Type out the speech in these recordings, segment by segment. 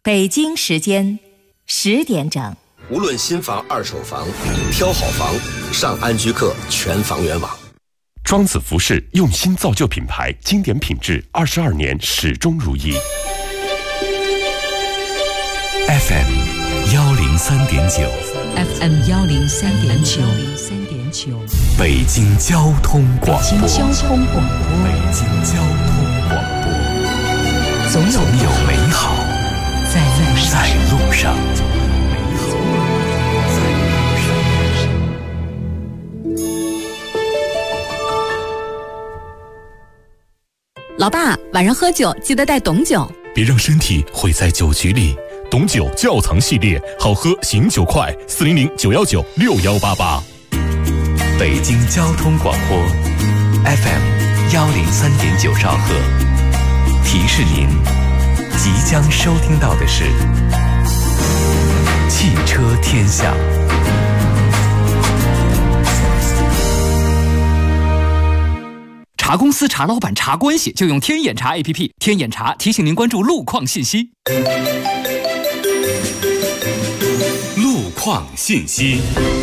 北京时间10点整。 无论新房、二手房，挑好房，上安居客全房源网。 庄子服饰用心造就品牌，经典品质，22年始终如一。 FM 103.9 FM 103.9 北京交通广播。 北京交通广播。 北京交通广播。总有美好在路上。 老爸，晚上喝酒记得带董酒， 别让身体毁在酒局里。董酒窖藏系列，好喝醒酒快，400-919-6188。 北京交通广播 FM 103.9兆赫，提示您即将收听到的是汽车天下。 查公司、查老板、查关系，就用天眼查 APP。天眼查提醒您关注路况信息。 路况信息。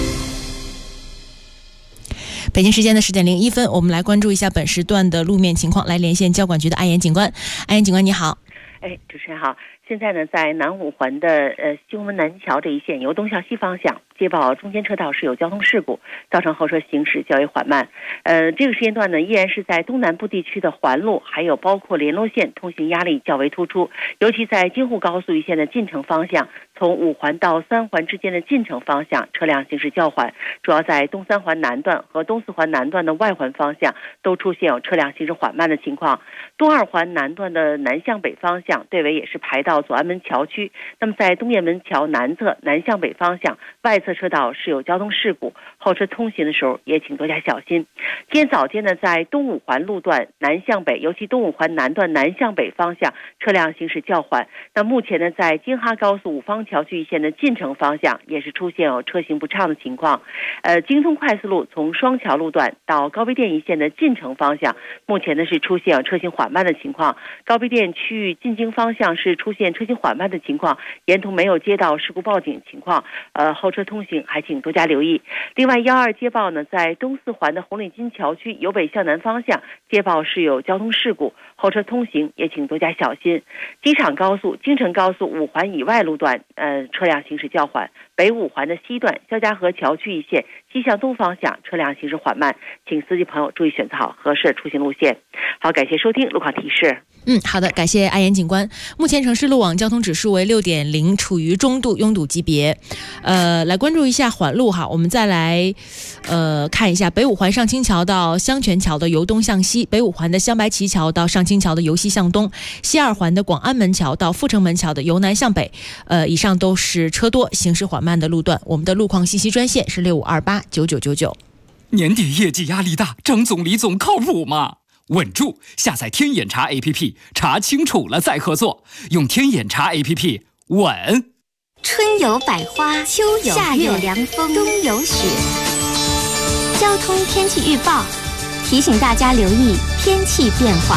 北京时间的10点01分，我们来关注一下本时段的路面情况，来连线交管局的安岩警官。安岩警官，你好。 主持人好。现在呢，在南五环的西红门南桥这一线，由东向西方向接报中间车道是有交通事故，造成后车行驶较为缓慢。这个时间段呢，依然是在东南部地区的环路，还有包括联络线通行压力较为突出，尤其在京沪高速一线的进城方向，从5环到3环之间的进城方向车辆行驶较缓，主要在东3环南段和东4环南段的外环方向都出现有车辆行驶缓慢的情况。东2环南段的南向北方向队尾也是排到左安门桥区，那么在东掖门桥南侧南向北方向外侧车道是有交通事故，后车通行的时候也请多加小心。今天早间呢，在东5环路段南向北，尤其东5环南段南向北方向车辆行驶较缓。那目前呢，在京哈高速五方桥区一线的进城方向也是出现有车行不畅的情况。京通快速路从双桥路段到高碑店一线的进城方向，目前呢是出现有车行缓慢的情况。高碑店区域进京方向是出现车行缓慢的情况，沿途没有接到事故报警情况，后车通行还请多加留意。另外，12接报呢，在东4环的红领巾桥区由北向南方向接报是有交通事故，后车通行也请多加小心。机场高速、京承高速5环以外路段，车辆行驶较缓。北5环的西段肖家河桥区一线西向东方向车辆行驶缓慢，请司机朋友注意选择好合适的出行路线。好，感谢收听路况提示。 好的，感谢安岩警官。目前城市路网交通指数为6.0，处于中度拥堵级别。来关注一下环路哈，我们再来看一下北5环上清桥到香泉桥的由东向西，北5环的香白旗桥到上清桥的由西向东，西2环的广安门桥到阜成门桥的由南向北。以上都是车多行驶缓慢的路段。我们的路况信息专线是65289999。 年底业绩压力大，张总李总靠谱吗？稳住，下载天眼查 APP， 查清楚了再合作，用天眼查 APP 稳。 春有百花，秋有夏有凉风，冬有雪。交通天气预报提醒大家留意天气变化。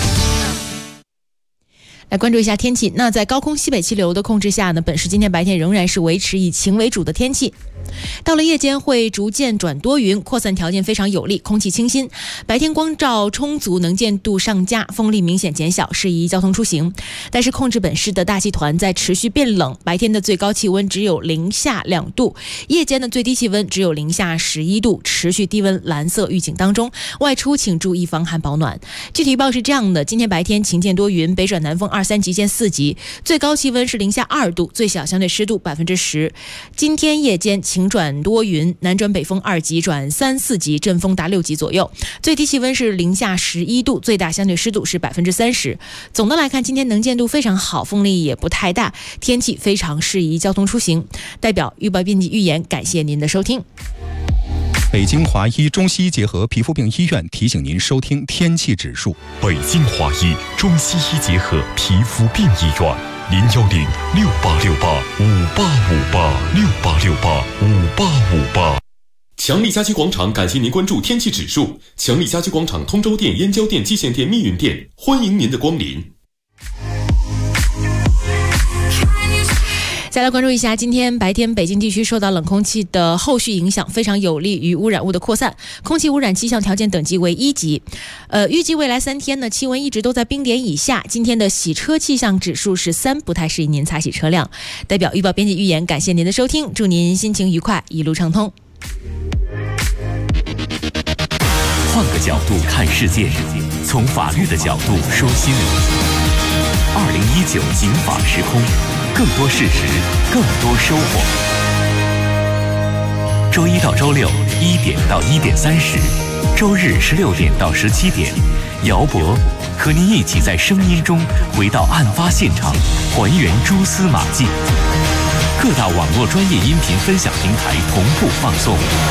来关注一下天气。那在高空西北气流的控制下呢，本市今天白天仍然是维持以晴为主的天气。到了夜间会逐渐转多云，扩散条件非常有利，空气清新，白天光照充足，能见度上佳，风力明显减小，适宜交通出行。但是控制本市的大气团在持续变冷，白天的最高气温只有零下2度，夜间的最低气温只有零下11度，持续低温蓝色预警当中，外出请注意防寒保暖。具体预报是这样的：今天白天晴见多云，北转南风2、3级见4级，最高气温是零下2度，最小相对湿度10%。今天夜间晴转多云，南转北风2级转3、4级，阵风达6级左右，最低气温是零下11度，最大相对湿度是30%。总的来看，今天能见度非常好，风力也不太大，天气非常适宜交通出行。代表预报编辑预言，感谢您的收听。 北京华医中西医结合皮肤病医院提醒您收听天气指数。 北京华医中西医结合皮肤病医院，010-6868-5858，6868-5858。强力家居广场感谢您关注天气指数。强力家居广场通州店、燕郊店、蓟县店、密云店，欢迎您的光临。 再来关注一下，今天白天北京地区受到冷空气的后续影响，非常有利于污染物的扩散，空气污染气象条件等级为1级。预计未来3天呢，气温一直都在冰点以下。今天的洗车气象指数是3，不太适宜您擦洗车辆。代表预报编辑预言，感谢您的收听，祝您心情愉快，一路畅通。 换个角度看世界，从法律的角度说新闻。2019警法时空，更多事实，更多收获。周一到周六1点到1点30，周日16点到17点，姚博和您一起在声音中回到案发现场，还原蛛丝马迹。各大网络专业音频分享平台同步放送。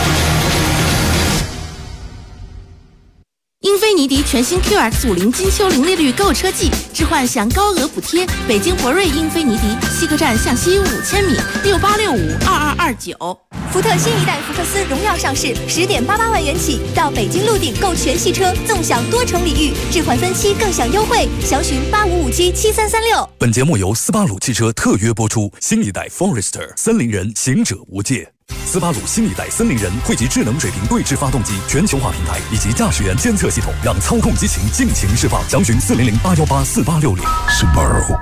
英菲尼迪全新 QX50 金秋零利率购车季，置换享高额补贴。北京博瑞英菲尼迪西客站向西5000米，68652229。 福特新一代福克斯荣耀上市，10.88万元起，到北京陆鼎购全系车，纵享多重礼遇，置换分期更享优惠，详询85577336。 本节目由斯巴鲁汽车特约播出，新一代 Forester 森林人，行者无界。斯巴鲁新一代森林人汇集智能水平对置发动机全球化平台以及驾驶员监测系统，让操控激情尽情释放。详询400-818-4860。Subaru。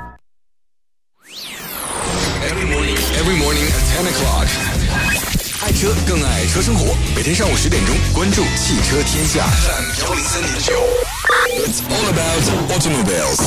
Every morning at 10 o'clock。 爱车更爱车生活，每天上午10点钟，关注汽车天下103.9。It's all about automobiles。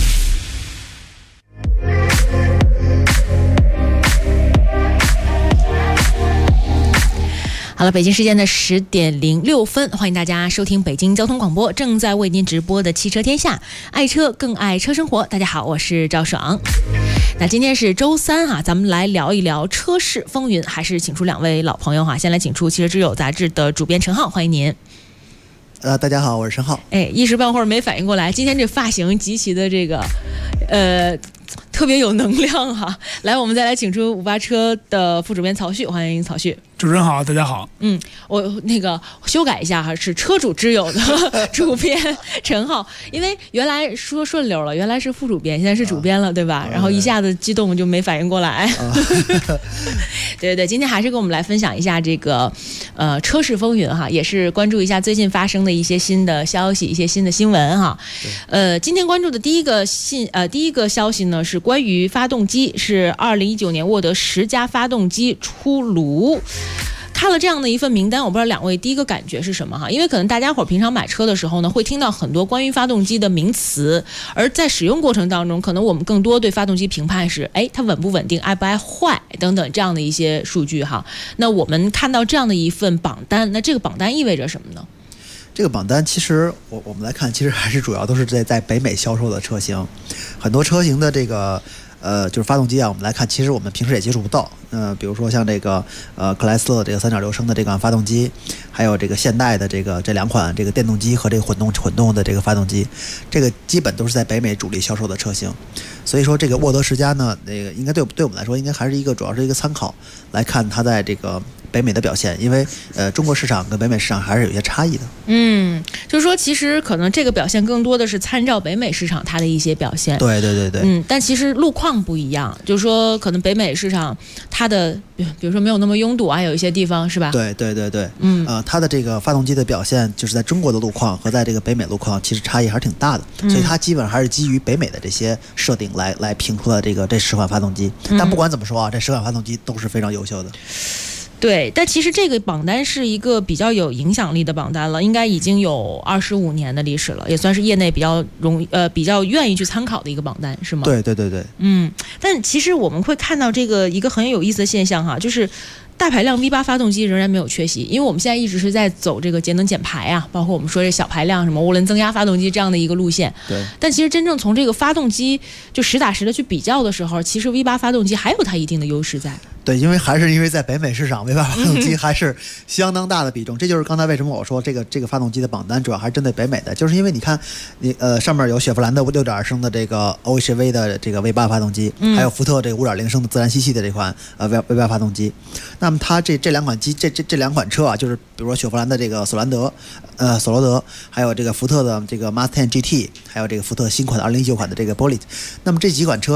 好了，北京时间的10点06分，欢迎大家收听北京交通广播正在为您直播的汽车天下，爱车更爱车生活。大家好，我是赵爽。那今天是周3哈，咱们来聊一聊车市风云，还是请出2位老朋友哈。先来请出《汽车之友》杂志的主编陈浩，欢迎您。 大家好，我是陈浩。 一时半会儿没反应过来，今天这发型极其的这个特别有能量哈。来，我们再来请出58车的副主编曹旭，欢迎曹旭。 主持人好，大家好。 我那个修改一下哈，是车主之友的主编陈浩，因为原来说顺溜了，原来是副主编，现在是主编了，对吧？然后一下子激动就没反应过来。对对对，今天还是跟我们来分享一下这个车市风云哈，也是关注一下最近发生的一些新的消息，一些新的新闻哈。今天关注的第一个消息呢是关于发动机，是2019年沃德10家发动机出炉。看了这样的一份名单，我不知道2位第一个感觉是什么哈？因为可能大家伙平常买车的时候呢，会听到很多关于发动机的名词，而在使用过程当中，可能我们更多对发动机评判是，它稳不稳定，爱不爱坏等等这样的一些数据哈。那我们看到这样的一份榜单，那这个榜单意味着什么呢？ 这个榜单其实我们来看，其实还是主要都是在北美销售的车型，很多车型的这个。就是发动机啊，我们来看，其实我们平时也接触不到。比如说像这个克莱斯勒这个3.6升的这款发动机，还有这个现代的这2款这个电动机和这个混动的这个发动机，这个基本都是在北美主力销售的车型。所以说这个沃德10家呢，那个应该对我们来说，应该还是主要是一个参考，来看它在这个北美的表现，因为中国市场跟北美市场还是有些差异的。 就是说其实可能这个表现更多的是参照北美市场它的一些表现。 对对对对。 但其实路况不一样，就是说可能北美市场它的比如说没有那么拥堵啊，有一些地方是吧？ 对对对对。它的这个发动机的表现，就是在中国的路况和在这个北美路况其实差异还是挺大的，所以它基本上还是基于北美的这些设定来评出了这10款发动机。但不管怎么说啊，这10款发动机都是非常优秀的。 对，但其实这个榜单是一个比较有影响力的榜单了，应该已经有25年的历史了，也算是业内比较愿意去参考的一个榜单，是吗？ 对对对对。 但其实我们会看到这个一个很有意思的现象哈，就是大排量 V8 发动机仍然没有缺席，因为我们现在一直是在走这个节能减排啊，包括我们说这小排量什么涡轮增压发动机这样的一个路线。 对。 但其实真正从这个发动机就实打实的去比较的时候，其实 V8 发动机还有它一定的优势在。 对，因为在北美市场 V8 发动机还是相当大的比重，这就是刚才为什么我说这个发动机的榜单主要还是针对北美的，就是因为你看上面有雪佛兰的6.2升的这个 OHV 的这个 V8 发动机，还有福特这个5.0升的自然吸气的这款V8 发动机。那么它这2款机这2款车啊，就是比如说雪佛兰的这个索罗德，还有这个福特的这个 Mustang GT， 还有这个福特新款的2019款的这个 Bolide。那么这几款车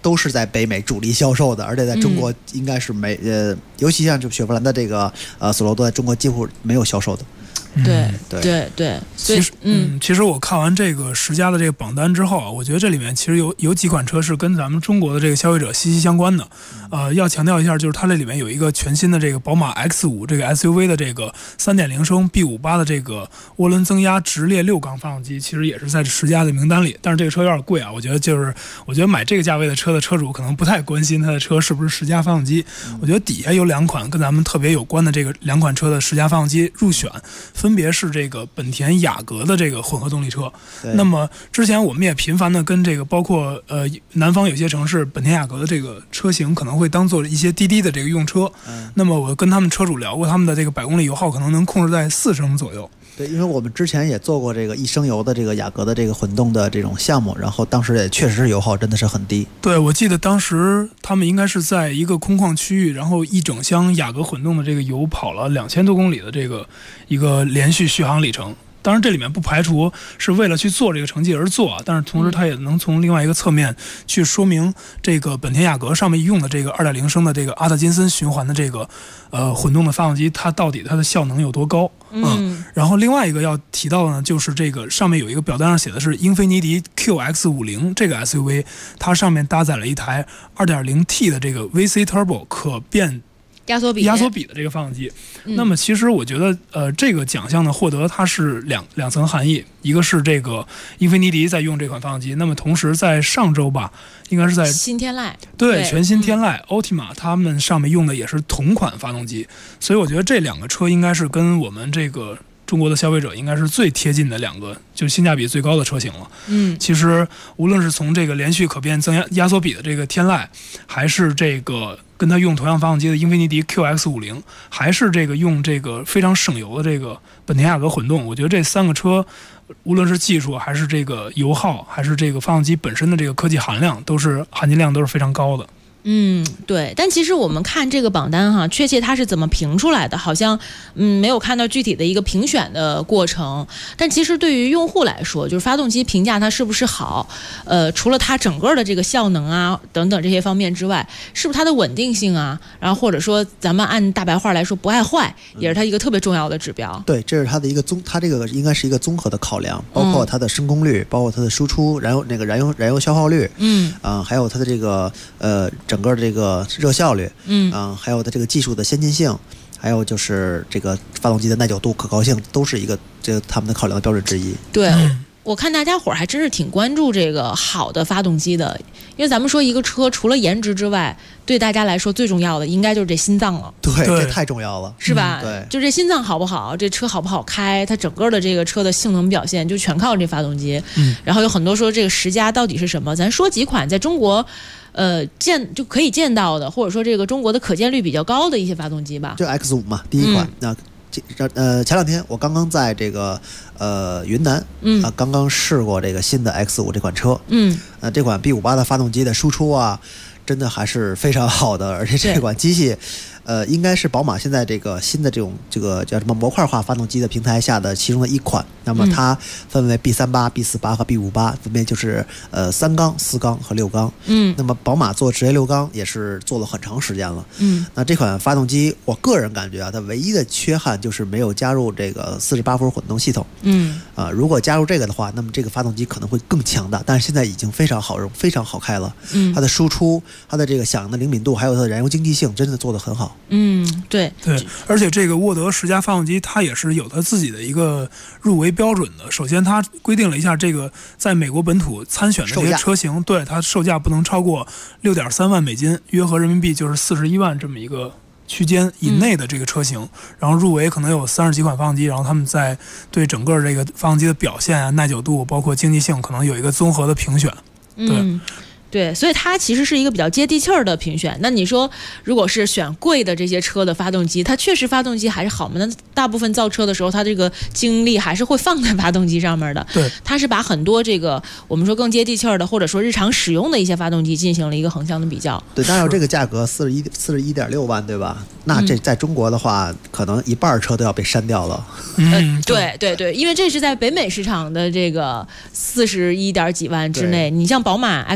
都是在北美主力销售的，而且在中国应该是尤其像雪佛兰的这个索罗多，在中国几乎没有销售的。 对，所以其实我看完这个10家的这个榜单之后啊，我觉得这里面其实有几款车是跟咱们中国的这个消费者息息相关的。要强调一下，就是它这里面有一个全新的这个宝马 X5 这个 SUV 的这个 3.0 升 B58 的这个涡轮增压直列6缸发动机，其实也是在10家的名单里。但是这个车有点贵啊，我觉得买这个价位的车的车主可能不太关心它的车是不是10家发动机。我觉得底下有2款跟咱们特别有关的这个2款车的10家发动机入选。分别是这个本田雅阁的这个混合动力车。那么之前我们也频繁的跟这个包括南方有些城市本田雅阁的这个车型可能会当做一些滴滴的这个用车。那么我跟他们车主聊过，他们的这个100公里油耗可能控制在4升左右。 对，因为我们之前也做过这个1升油的这个雅阁的这个混动的这种项目，然后当时也确实是油耗真的是很低。 对，我记得当时他们应该是在一个空旷区域，然后一整箱雅阁混动的这个油跑了2000多公里的这个一个连续续航里程。当然这里面不排除是为了去做这个成绩而做，但是同时它也能从另外一个侧面去说明这个本田雅阁上面用的这个 2.0 升的这个阿特金森循环的这个混动的发动机，它到底它的效能有多高。然后另外一个要提到的呢，就是这个上面有一个表单上写的是英菲尼迪 QX50 这个 SUV， 它上面搭载了一台 2.0T 的这个 VC Turbo 可变压缩比的这个发动机。那么其实我觉得这个奖项呢获得它是两层含义，一个是这个英菲尼迪在用这款发动机，那么同时在上周吧，应该是在新天籁， 对，全新天籁 Altima 他们上面用的也是同款发动机，所以我觉得这2个车应该是跟我们这个中国的消费者应该是最贴近的2个，就是性价比最高的车型了。其实无论是从这个连续可变压缩比的这个天籁，还是这个跟它用同样发动机的英菲尼迪 QX50， 还是这个用这个非常省油的这个本田雅阁混动，我觉得这3个车无论是技术还是这个油耗还是这个发动机本身的这个科技含金量都是非常高的。 对，但其实我们看这个榜单哈，确切它是怎么评出来的，好像没有看到具体的一个评选的过程。但其实对于用户来说，就是发动机评价它是不是好，除了它整个的这个效能啊等等这些方面之外，是不是它的稳定性啊，然后或者说咱们按大白话来说不爱坏，也是它一个特别重要的指标。 对，这是它的一个它这个应该是一个综合的考量，包括它的升功率，包括它的输出燃油消耗率，还有它的这个整个这个热效率，还有它这个技术的先进性，还有就是这个发动机的耐久度、可靠性，都是一个他们的考量的标准之一。 对。我看大家伙儿还真是挺关注这个好的发动机的，因为咱们说一个车除了颜值之外，对大家来说最重要的应该就是这心脏了。 对，这太重要了， 是吧？ 对， 就这心脏好不好，这车好不好开，它整个的这个车的性能表现就全靠这发动机。然后有很多说这个10家到底是什么，咱说几款在中国就可以见到的，或者说这个中国的可见率比较高的一些发动机吧。 就 X5 嘛，第一款。前2天我刚刚在这个云南刚刚试过这个新的 X5 这款车。这款 B58 的发动机的输出啊，真的还是非常好的，而且这款机器应该是宝马现在这个新的这个叫什么模块化发动机的平台下的其中的一款。那么它分为 B38、B48 和 B58， 分别就是3缸、4缸和6缸。那么宝马做直列6缸也是做了很长时间了。那这款发动机，我个人感觉啊，它唯一的缺憾就是没有加入这个48伏混动系统。如果加入这个的话，那么这个发动机可能会更强大，但是现在已经非常好用、非常好开了。它的输出、它的这个响应的灵敏度，还有它的燃油经济性，真的做得很好。 对， 而且这个沃德10家发动机，它也是有它自己的一个入围标准的。首先，它规定了一下这个在美国本土参选的这些车型，对它售价不能超过6.3万美金，约合人民币就是41万这么一个区间以内的这个车型。然后入围可能有30几款发动机，然后他们在对整个这个发动机的表现啊、耐久度，包括经济性，可能有一个综合的评选。 对，所以它其实是一个比较接地气儿的评选。那你说，如果是选贵的这些车的发动机，它确实发动机还是好吗？那大部分造车的时候，它这个精力还是会放在发动机上面的。 对， 它是把很多这个我们说更接地气儿的，或者说日常使用的一些发动机进行了一个横向的比较。 对，当然这个价格41.6万，对吧？那这在中国的话，可能一半车都要被删掉了。 对，因为这是在北美市场的这个41点几万之内。你像宝马 X5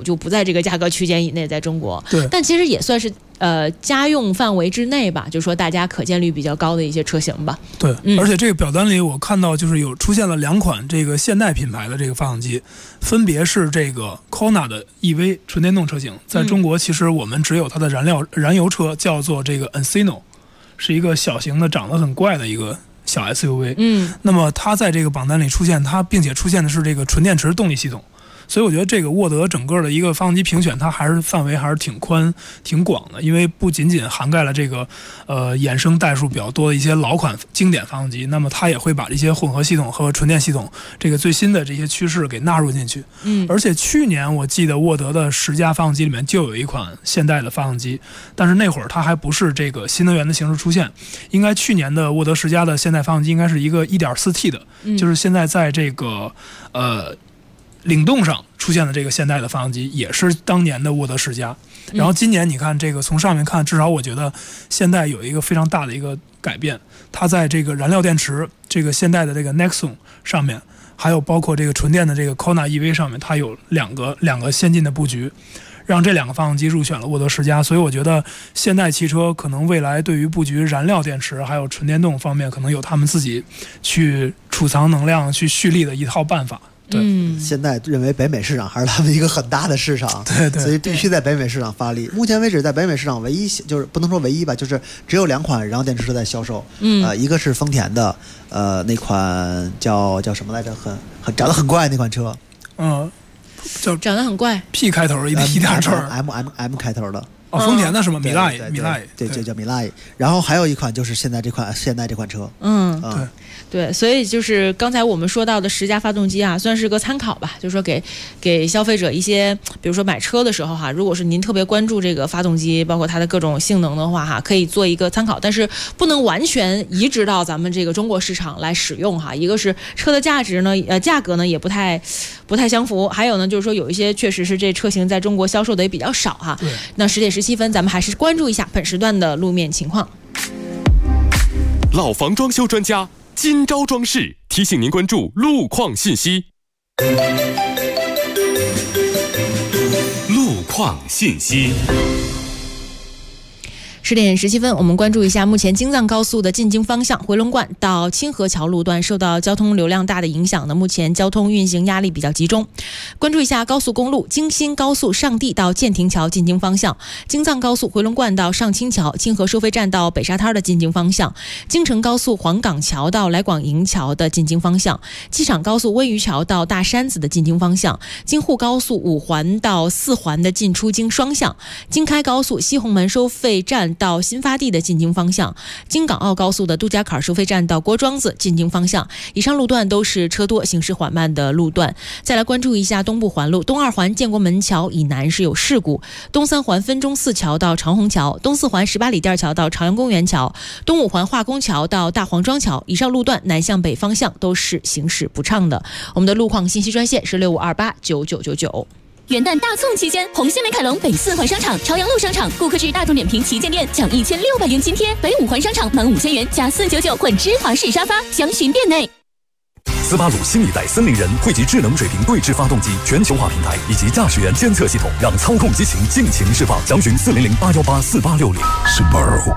就不在这个价格区间以内，在中国。 对， 但其实也算是家用范围之内吧，就是说大家可见率比较高的一些车型吧。 对，而且这个表单里我看到就是有出现了2款这个现代品牌的这个发动机，分别是这个 Kona 的 EV 纯电动车型，在中国其实我们只有它的燃油车，叫做这个 Encino， 是一个小型的长得很怪的一个小 SUV。那么它在这个榜单里出现，它并且出现的是这个纯电池动力系统。所以我觉得这个沃德整个的一个发动机评选，它还是范围还是挺宽、挺广的，因为不仅仅涵盖了这个衍生代数比较多的一些老款经典发动机，那么它也会把这些混合系统和纯电系统这个最新的这些趋势给纳入进去。而且去年我记得沃德的10佳发动机里面就有一款现代的发动机，但是那会儿它还不是这个新能源的形式出现，应该去年的沃德10佳的现代发动机应该是一个 1.4T 的，就是现在在这个领动上出现的这个现代的发动机也是当年的沃德10佳。然后今年你看这个从上面看，至少我觉得现代有一个非常大的一个改变，它在这个燃料电池这个现代的这个 Nexon 上面，还有包括这个纯电的这个 Kona EV 上面，它有两个先进的布局，让这2个发动机入选了沃德10佳。所以我觉得现代汽车可能未来对于布局燃料电池还有纯电动方面，可能有他们自己去储藏能量、去蓄力的一套办法。对， 现在认为北美市场还是他们一个很大的市场， 对， 所以必须在北美市场发力。目前为止，在北美市场唯一就是不能说唯一吧，就是只有2款燃料电池车在销售。一个是丰田的那款叫什么来着，长得很怪那款车， 叫长得很怪 ，P 开头一大串 ，M 开头的。 丰田的什么米拉伊， 对，就叫米拉伊。然后还有一款就是现在这款车， 对，所以就是刚才我们说到的10佳发动机啊，算是个参考吧，就是说给消费者一些，比如说买车的时候哈，如果是您特别关注这个发动机，包括它的各种性能的话哈，可以做一个参考，但是不能完全移植到咱们这个中国市场来使用哈。一个是车的价格呢也不太相符，还有呢就是说有一些确实是这车型在中国销售的也比较少哈。那10点17分，咱们还是关注一下本时段的路面情况。 老房装修专家今朝装饰提醒您关注路况信息。路况信息。 10点17分，我们关注一下目前京藏高速的进京方向回龙观到清河桥路段受到交通流量大的影响呢，目前交通运行压力比较集中。关注一下高速公路京新高速上地到建亭桥进京方向，京藏高速回龙观到上清桥、清河收费站到北沙滩的进京方向，京承高速黄岗桥到来广营桥的进京方向，机场高速温榆桥到大山子的进京方向，京沪高速5环到4环的进出京双向，京开高速西红门收费站到新发地的进京方向，京港澳高速的杜家坎收费站到郭庄子进京方向，以上路段都是车多行驶缓慢的路段。再来关注一下东部环路，东2环建国门桥以南是有事故，东3环分钟寺桥到长虹桥，东4环18里店桥到朝阳公园桥，东5环化工桥到大黄庄桥，以上路段南向北方向都是行驶不畅的。我们的路况信息专线是65289999。 元旦大促期间，红星美凯龙北4环商场、朝阳路商场、顾客至大众点评旗舰店奖1600元津贴，北5环商场满5000元加499混芝华士沙发，详询店内。 斯巴鲁新一代森林人汇集智能水平对置发动机全球化平台以及驾驶员监测系统，让操控激情尽情释放。详询400-818-4860。Subaru。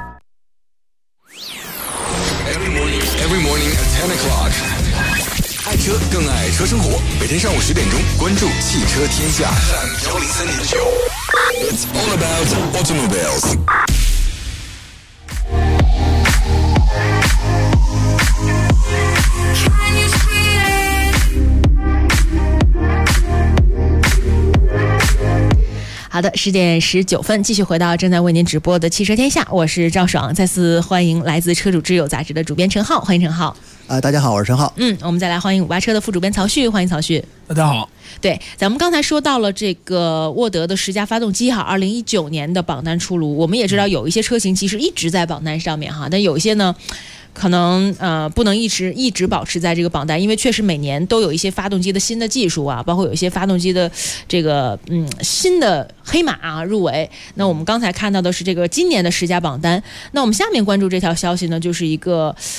Every morning at 10 o'clock。爱车更爱车生活，每天上午10点钟，关注汽车天下。103.9 It's all about automobiles。 好的，10点19分，继续回到正在为您直播的汽车天下，我是赵爽，再次欢迎来自车主之友杂志的主编陈浩，欢迎陈浩。 大家好，我是陈浩。 我们再来欢迎58车的副主编曹旭，欢迎曹旭。 大家好。 对，咱们刚才说到了这个沃德的10佳发动机哈，2019年的榜单出炉，我们也知道有一些车型其实一直在榜单上面哈，但有一些呢可能不能一直保持在这个榜单，因为确实每年都有一些发动机的新的技术啊，包括有一些发动机的这个新的黑马啊入围。那我们刚才看到的是这个今年的10佳榜单，那我们下面关注这条消息呢，就是一个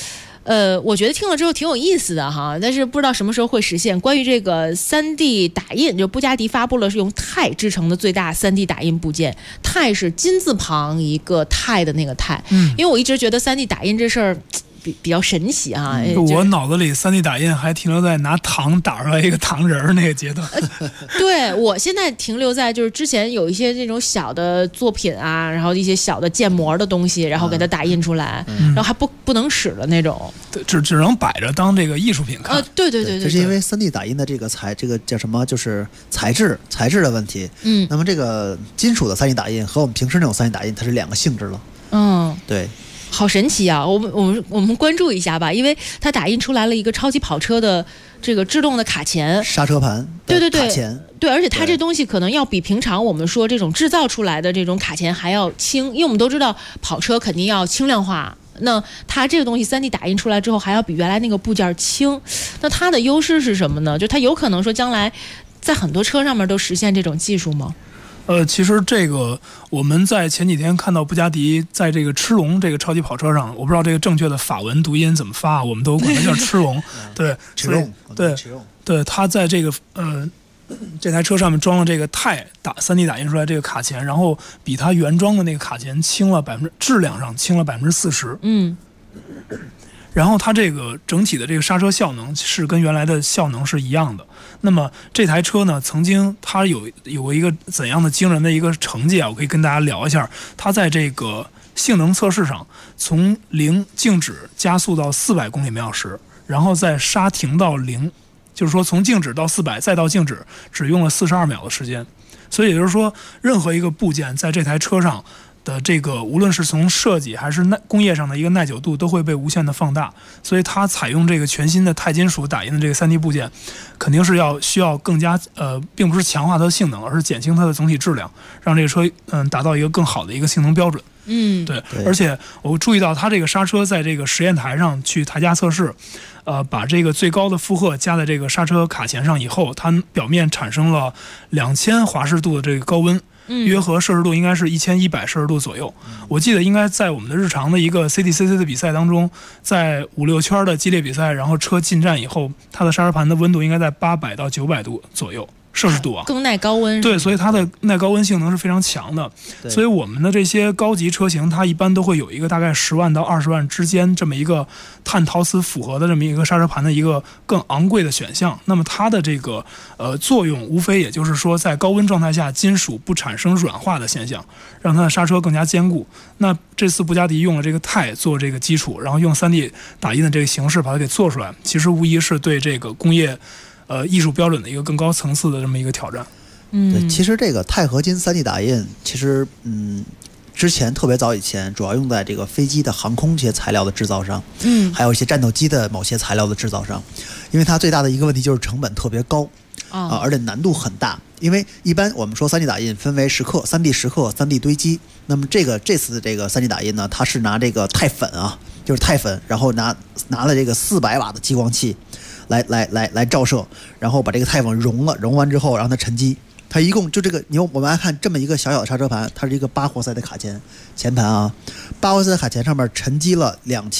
我觉得听了之后挺有意思的哈，但是不知道什么时候会实现。关于这个3D 打印，就布加迪发布了是用钛制成的最大3D 打印部件，钛是金字旁一个钛的那个钛。因为我一直觉得3D 打印这事儿比较神奇啊。 我脑子里3D 打印还停留在拿糖打出来一个糖人儿那个阶段。 对，我现在停留在就是之前有一些这种小的作品啊，然后一些小的建模的东西，然后给它打印出来，然后还不能使的那种， 只能摆着当这个艺术品看。 对， 这是因为3D 打印的这个叫什么，就是材质的问题。那么这个金属的3D 打印和我们平时那种3D 打印它是两个性质了。对。 好神奇啊！我们关注一下吧，因为它打印出来了一个超级跑车的这个制动的卡钳、 刹车盘， 对， 卡钳， 对，而且它这东西可能要比平常我们说这种制造出来的这种卡钳还要轻，因为我们都知道跑车肯定要轻量化，那它这个东西3D 打印出来之后还要比原来那个部件轻，那它的优势是什么呢？就它有可能说将来在很多车上面都实现这种技术吗？ 其实这个我们在前几天看到布加迪在这个驰龙这个超级跑车上，我不知道这个正确的法文读音怎么发，我们都管它叫驰龙。对，对，它在这个这台车上面装了这个钛3D 打印出来这个卡钳，然后比它原装的那个卡钳轻了质量上轻了40%。然后它这个整体的这个刹车效能是跟原来的效能是一样的。那么这台车呢，曾经它有一个怎样的惊人的一个成绩啊？我可以跟大家聊一下。它在这个性能测试上，从0静止加速到400公里每小时，然后再刹停到0，就是说从静止到400再到静止，只用了42秒的时间。所以也就是说，任何一个部件在这台车上的这个无论是从设计还是工业上的一个耐久度都会被无限的放大，所以它采用这个全新的钛金属打印的这个3D 部件，肯定是需要更加并不是强化它的性能，而是减轻它的总体质量，让这个车达到一个更好的一个性能标准。对，而且我注意到它这个刹车在这个实验台上去台架测试，把这个最高的负荷加在这个刹车卡钳上以后，它表面产生了2000华氏度的这个高温。约合摄氏度应该是1100摄氏度左右。我记得应该在我们的日常的一个 CTCC 的比赛当中，在5-6圈的激烈比赛，然后车进站以后，它的刹车盘的温度应该在800到900度左右摄氏度啊， 更耐高温。 对，所以它的耐高温性能是非常强的。所以我们的这些高级车型，它一般都会有一个大概10万到20万之间这么一个碳陶瓷复合的这么一个刹车盘的一个更昂贵的选项。那么它的这个作用，无非也就是说，在高温状态下，金属不产生软化的现象，让它的刹车更加坚固。那这次布加迪用了这个钛做这个基础，然后用3D 打印的这个形式把它给做出来，其实无疑是对这个工业艺术标准的一个更高层次的这么一个挑战。 对，其实这个钛合金3D 打印，其实之前特别早以前，主要用在这个飞机的航空这些材料的制造上，还有一些战斗机的某些材料的制造上，因为它最大的一个问题就是成本特别高而且难度很大。因为一般我们说3D 打印分为时刻、3D 时刻、3D 堆积，那么这次这个3D 打印呢，它是拿这个钛粉啊，就是钛粉，然后拿了这个400瓦的激光器来照射，然后把这个钛粉熔完之后让它沉积。它一共就这个，我们来看这么一个小小的刹车盘，它是一个8活塞的卡钳前盘啊，8活塞的卡钳上面沉积了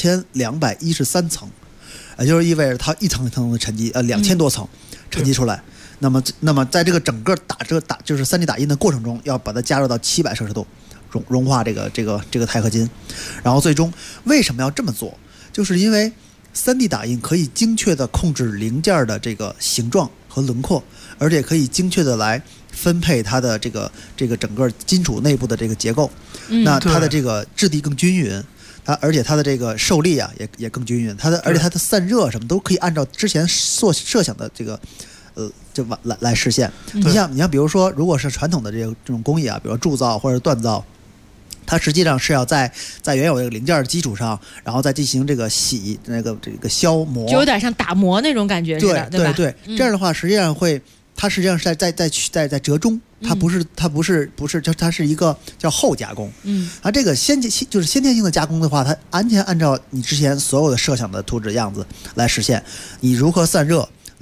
2213层，也就是意味着它一层一层的沉积，2000多层沉积出来。那么在这个整个就是 3D 打印的过程中，要把它加热到700摄氏度，融化这个钛合金，然后最终为什么要这么做？就是因为3D 打印可以精确地控制零件的这个形状和轮廓，而且可以精确地来分配它的这个整个金属内部的这个结构，那它的这个质地更均匀，而且它的这个受力啊也更均匀，而且它的散热什么都可以按照之前设想的这个就来实现。你像比如说，如果是传统的这种工艺啊，比如说铸造或者锻造，它实际上是要在原有这个零件的基础上，然后再进行这个洗这个消磨， 就有点像打磨那种感觉似的，对吧？ 对，这样的话实际上它实际上是在折中，它不是，它是一个叫后加工。这个先天性的加工的话，它完全按照你之前所有的设想的图纸样子来实现。你如何散热？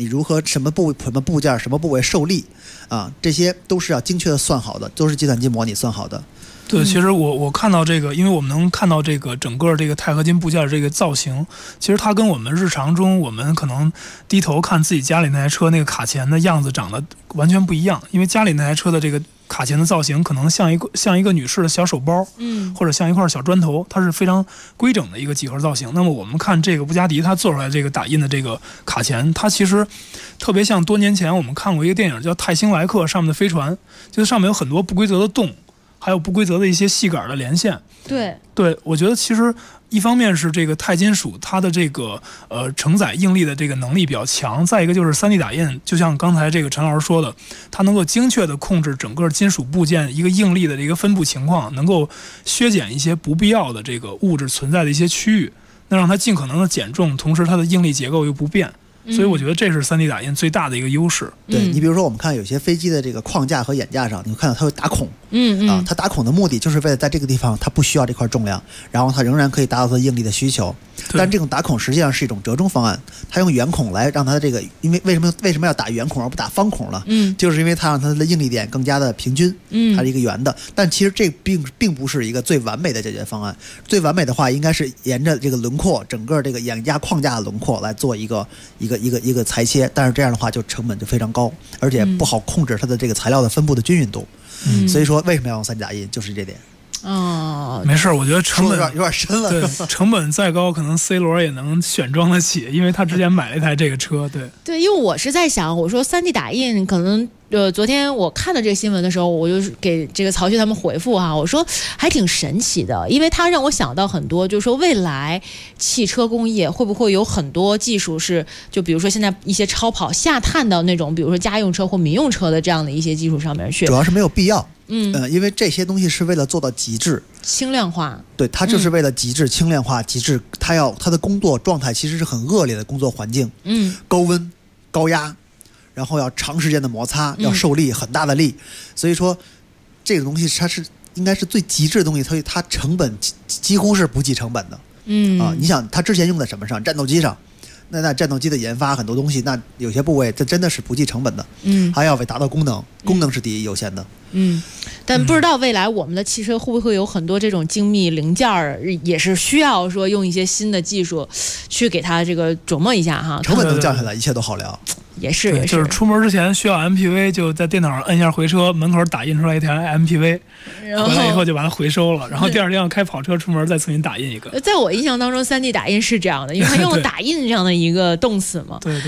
你如何什么部件什么部位受力啊，这些都是要精确的算好的，都是计算机模拟算好的。 对，其实我看到这个，因为我们能看到这个整个这个钛合金部件这个造型，其实它跟我们日常中我们可能低头看自己家里那台车那个卡钳的样子长得完全不一样，因为家里那台车的这个卡钳的造型可能像一个女士的小手包，或者像一块小砖头，它是非常规整的一个几何造型。那么我们看这个布加迪它做出来这个打印的这个卡钳，它其实特别像多年前我们看过一个电影叫《泰星来客》上面的飞船，就是上面有很多不规则的洞，还有不规则的一些细杆的连线。对，我觉得其实一方面是这个钛金属它的这个承载应力的这个能力比较强，再一个就是 3D 打印，就像刚才这个陈老师说的，它能够精确的控制整个金属部件一个应力的这个分布情况，能够削减一些不必要的这个物质存在的一些区域，那让它尽可能的减重，同时它的应力结构又不变。所以我觉得这是 3D 打印最大的一个优势。 对，你比如说我们看有些飞机的这个框架和眼架上，你会看到它会打孔，它打孔的目的就是为了在这个地方它不需要这块重量，然后它仍然可以达到它的应力的需求。但这种打孔实际上是一种折中方案，它用圆孔来让它的这个，因为为什么要打圆孔而不打方孔呢？就是因为它让它的应力点更加的平均，它是一个圆的。但其实这并不是一个最完美的解决方案，最完美的话应该是沿着这个轮廓，整个这个眼架框架的轮廓来做一个裁切，但是这样的话就成本就非常高，而且不好控制它的这个材料的分布的均匀度。所以说为什么要用 3D 打印，就是这点。 没事，我觉得成本有点深了。 对，成本再高，可能 C 罗也能选装得起，因为他之前买了一台这个车。 对，因为我是在想，我说 3D 打印可能。昨天我看到这个新闻的时候，我就给这个曹旭他们回复哈，我说还挺神奇的，因为它让我想到很多，就是说未来汽车工业会不会有很多技术是，就比如说现在一些超跑下探到那种，比如说家用车或民用车的这样的一些技术上面去， 主要是没有必要。因为这些东西是为了做到极致轻量化。 对，它就是为了极致轻量化，极致它的工作状态其实是很恶劣的工作环境，高温高压。然后要长时间的摩擦，要受力很大的力，所以说这个东西它是应该是最极致的东西，所以它成本几乎是不计成本的。你想它之前用在什么上？战斗机上，那战斗机的研发很多东西，那有些部位这真的是不计成本的。还要为达到功能是第一优先的。 但不知道未来我们的汽车会不会有很多这种精密零件也是需要说用一些新的技术去给它这个琢磨一下哈， 成本能降下来，一切都好聊。 也是， 就是出门之前需要 MPV， 就在电脑上摁一下回车，门口打印出来一台 MPV， 回来以后就把它回收了，然后第二天要开跑车出门再重新打印一个。 在我印象当中 3D 打印是这样的，因为它用了打印这样的一个动词嘛。 对。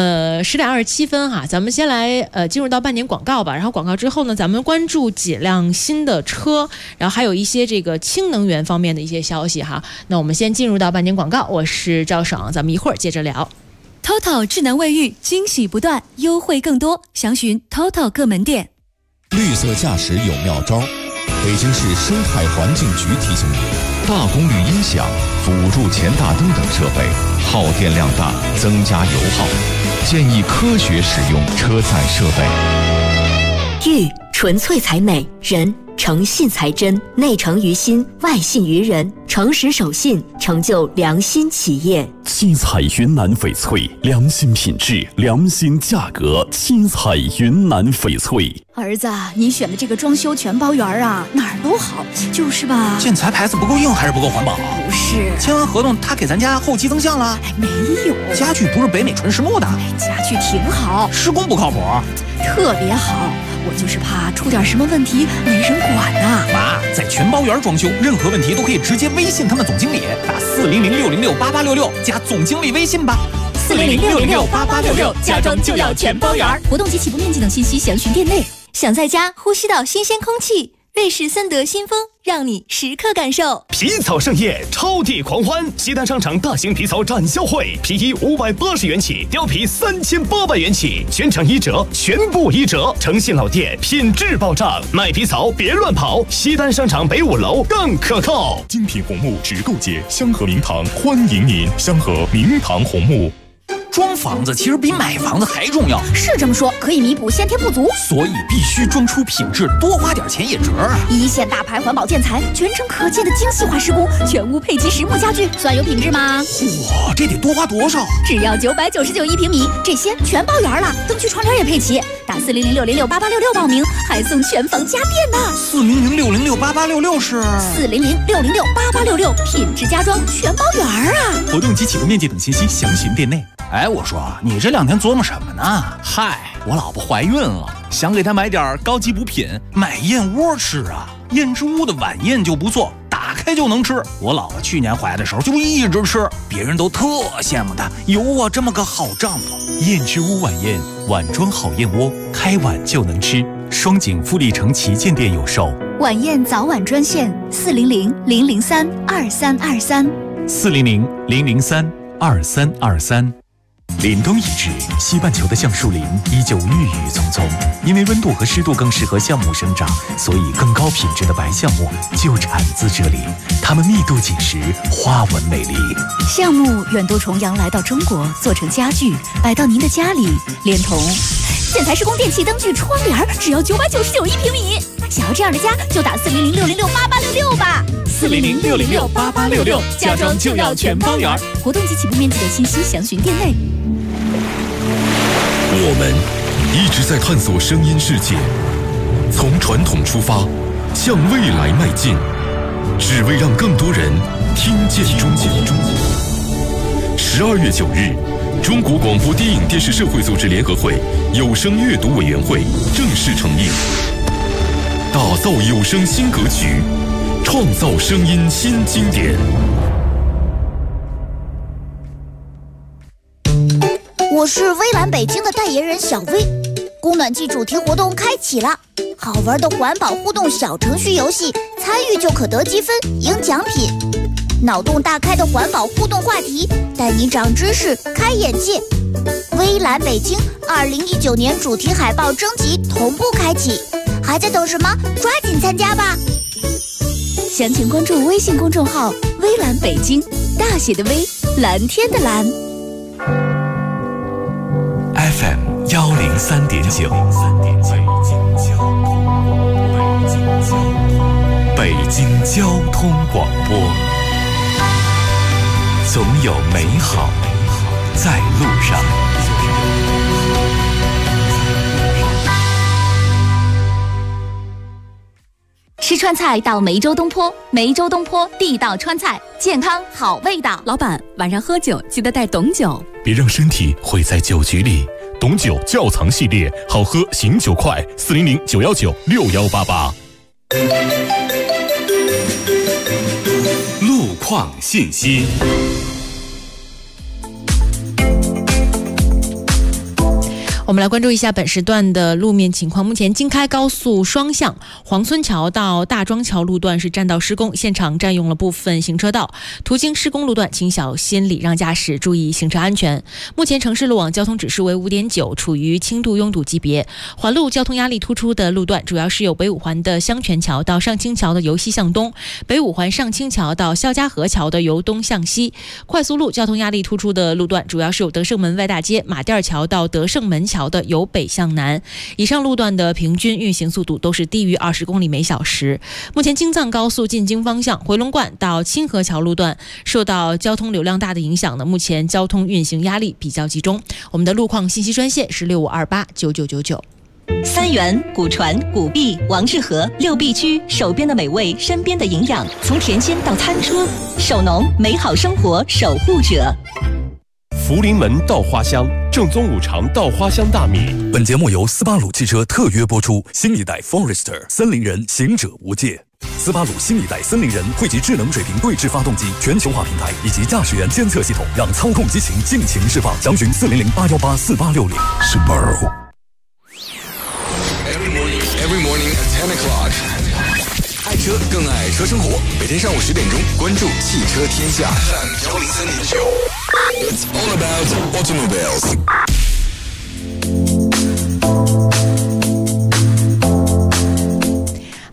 10点27分哈，咱们先来进入到半点广告吧，然后广告之后呢，咱们关注几辆新的车，然后还有一些这个氢能源方面的一些消息哈。那我们先进入到半点广告，我是赵爽，咱们一会儿接着聊。 TOTO 智能卫浴，惊喜不断，优惠更多，详询 TOTO 各门店。 绿色驾驶有妙招，北京市生态环境局提醒你：大功率音响、辅助前大灯等设备耗电量大，增加油耗，建议科学使用车载设备。 玉纯粹才美，人诚信才真，内诚于心，外信于人，诚实守信，成就良心企业。 七彩云南翡翠，良心品质，良心价格。七彩云南翡翠。 儿子，你选的这个装修全包园啊，哪儿都好，就是吧？ 建材牌子不够硬还是不够环保？ 不是， 签完合同他给咱家后期增项了？ 没有， 家具不是北美纯实木的？ 家具挺好， 施工不靠谱， 特别好。我就是怕出点什么问题没人管呐。 妈，在全包园装修，任何问题都可以直接微信他们总经理，打400-606-8866加总经理微信吧。 400-606-8866，家装就要全包园。 活动及起步面积等信息详询店内。想在家呼吸到新鲜空气，瑞士森德新风让你时刻感受。 皮草盛宴，超地狂欢！西单商场大型皮草展销会，皮衣580元起，貂皮3800元起，全场1折，全部1折。诚信老店，品质保障，卖皮草别乱跑。西单商场北5楼更可靠。 精品红木直购节，香河明堂欢迎您！香河明堂红木。 装房子其实比买房子还重要。 是这么说，可以弥补先天不足， 所以必须装出品质，多花点钱也值啊！ 一线大牌环保建材，全程可见的精细化施工，全屋配齐实木家具，算有品质吗？ 哇，这得多花多少？ 只要999一平米，这些全包圆了，灯具窗帘也配齐。打400-606-8866报名，还送全房家电呢。 400-606-8866是 400-606-8866，品质家装全包圆啊！ 活动及起步面积等信息详询店内。哎，我说你这2天琢磨什么呢？嗨，我老婆怀孕了，想给她买点高级补品，买燕窝吃啊。燕之屋的晚宴就不错，打开就能吃。我老婆去年怀的时候就一直吃，别人都特羡慕她有我这么个好丈夫。 燕之屋晚宴，碗装好燕窝，开碗就能吃。双井富力城旗舰店有售。 晚宴早晚专线400-003-2323。 400-003-2323。凛冬已至，西半球的橡树林依旧郁郁葱葱。因为温度和湿度更适合橡木生长，所以更高品质的白橡木就产自这里。它们密度紧实，花纹美丽。 橡木远渡重洋来到中国，做成家具，摆到您的家里，连同建材施工、电器、灯具、窗帘，只要999一平米。想要这样的家，就打400-606-8866吧。 400-606-8866，家装就要全包圆。 活动及起步面积的信息详询店内。 我们一直在探索声音世界，从传统出发，向未来迈进，只为让更多人听见中国。12月9日，中国广播电影电视社会组织联合会有声阅读委员会正式成立，打造有声新格局，创造声音新经典。 我是微蓝北京的代言人小薇，供暖季主题活动开启了，好玩的环保互动小程序游戏，参与就可得积分赢奖品。脑洞大开的环保互动话题，带你长知识开眼界。微蓝北京2019年主题海报征集同步开启，还在等什么？抓紧参加吧！ 详情关注微信公众号微蓝北京，大写的微，蓝天的蓝。 FM 103.9，北京交通广播，总有美好在路上。 吃川菜到梅州东坡，梅州东坡地道川菜，健康好味道。 老板，晚上喝酒记得带董酒， 别让身体毁在酒局里。董酒窖藏系列，好喝醒酒快，400-919-6188。 路况信息。 我们来关注一下本时段的路面情况。目前京开高速双向黄村桥到大庄桥路段是占道施工，现场占用了部分行车道，途经施工路段请小心礼让驾驶，注意行车安全。目前城市路网交通指数为5.9，处于轻度拥堵级别。环路交通压力突出的路段主要是有北五环的香泉桥到上清桥的由西向东，北五环上清桥到肖家河桥的由东向西。快速路交通压力突出的路段主要是有德胜门外大街、马甸桥到德胜门桥的由北向南，以上路段的平均运行速度都是低于20公里每小时。目前京藏高速进京方向回龙观到清河桥路段受到交通流量大的影响呢，目前交通运行压力比较集中。我们的路况信息专线是65289999。 三元、古传、古币、王致和6必居，手边的美味，身边的营养，从甜心到餐车，手农美好生活守护者。 福临门稻花香，正宗五常稻花香大米。 本节目由斯巴鲁汽车特约播出，新一代 Forester 森林人，行者无界。斯巴鲁新一代森林人汇集智能水平对置发动机全球化平台以及驾驶员监测系统，让操控激情尽情释放。详询400-818-4860。Subaru。 Every morning at 10 o'clock。爱车更爱车生活，每天上午10点钟，关注汽车天下。103.9。It's all about automobiles。 好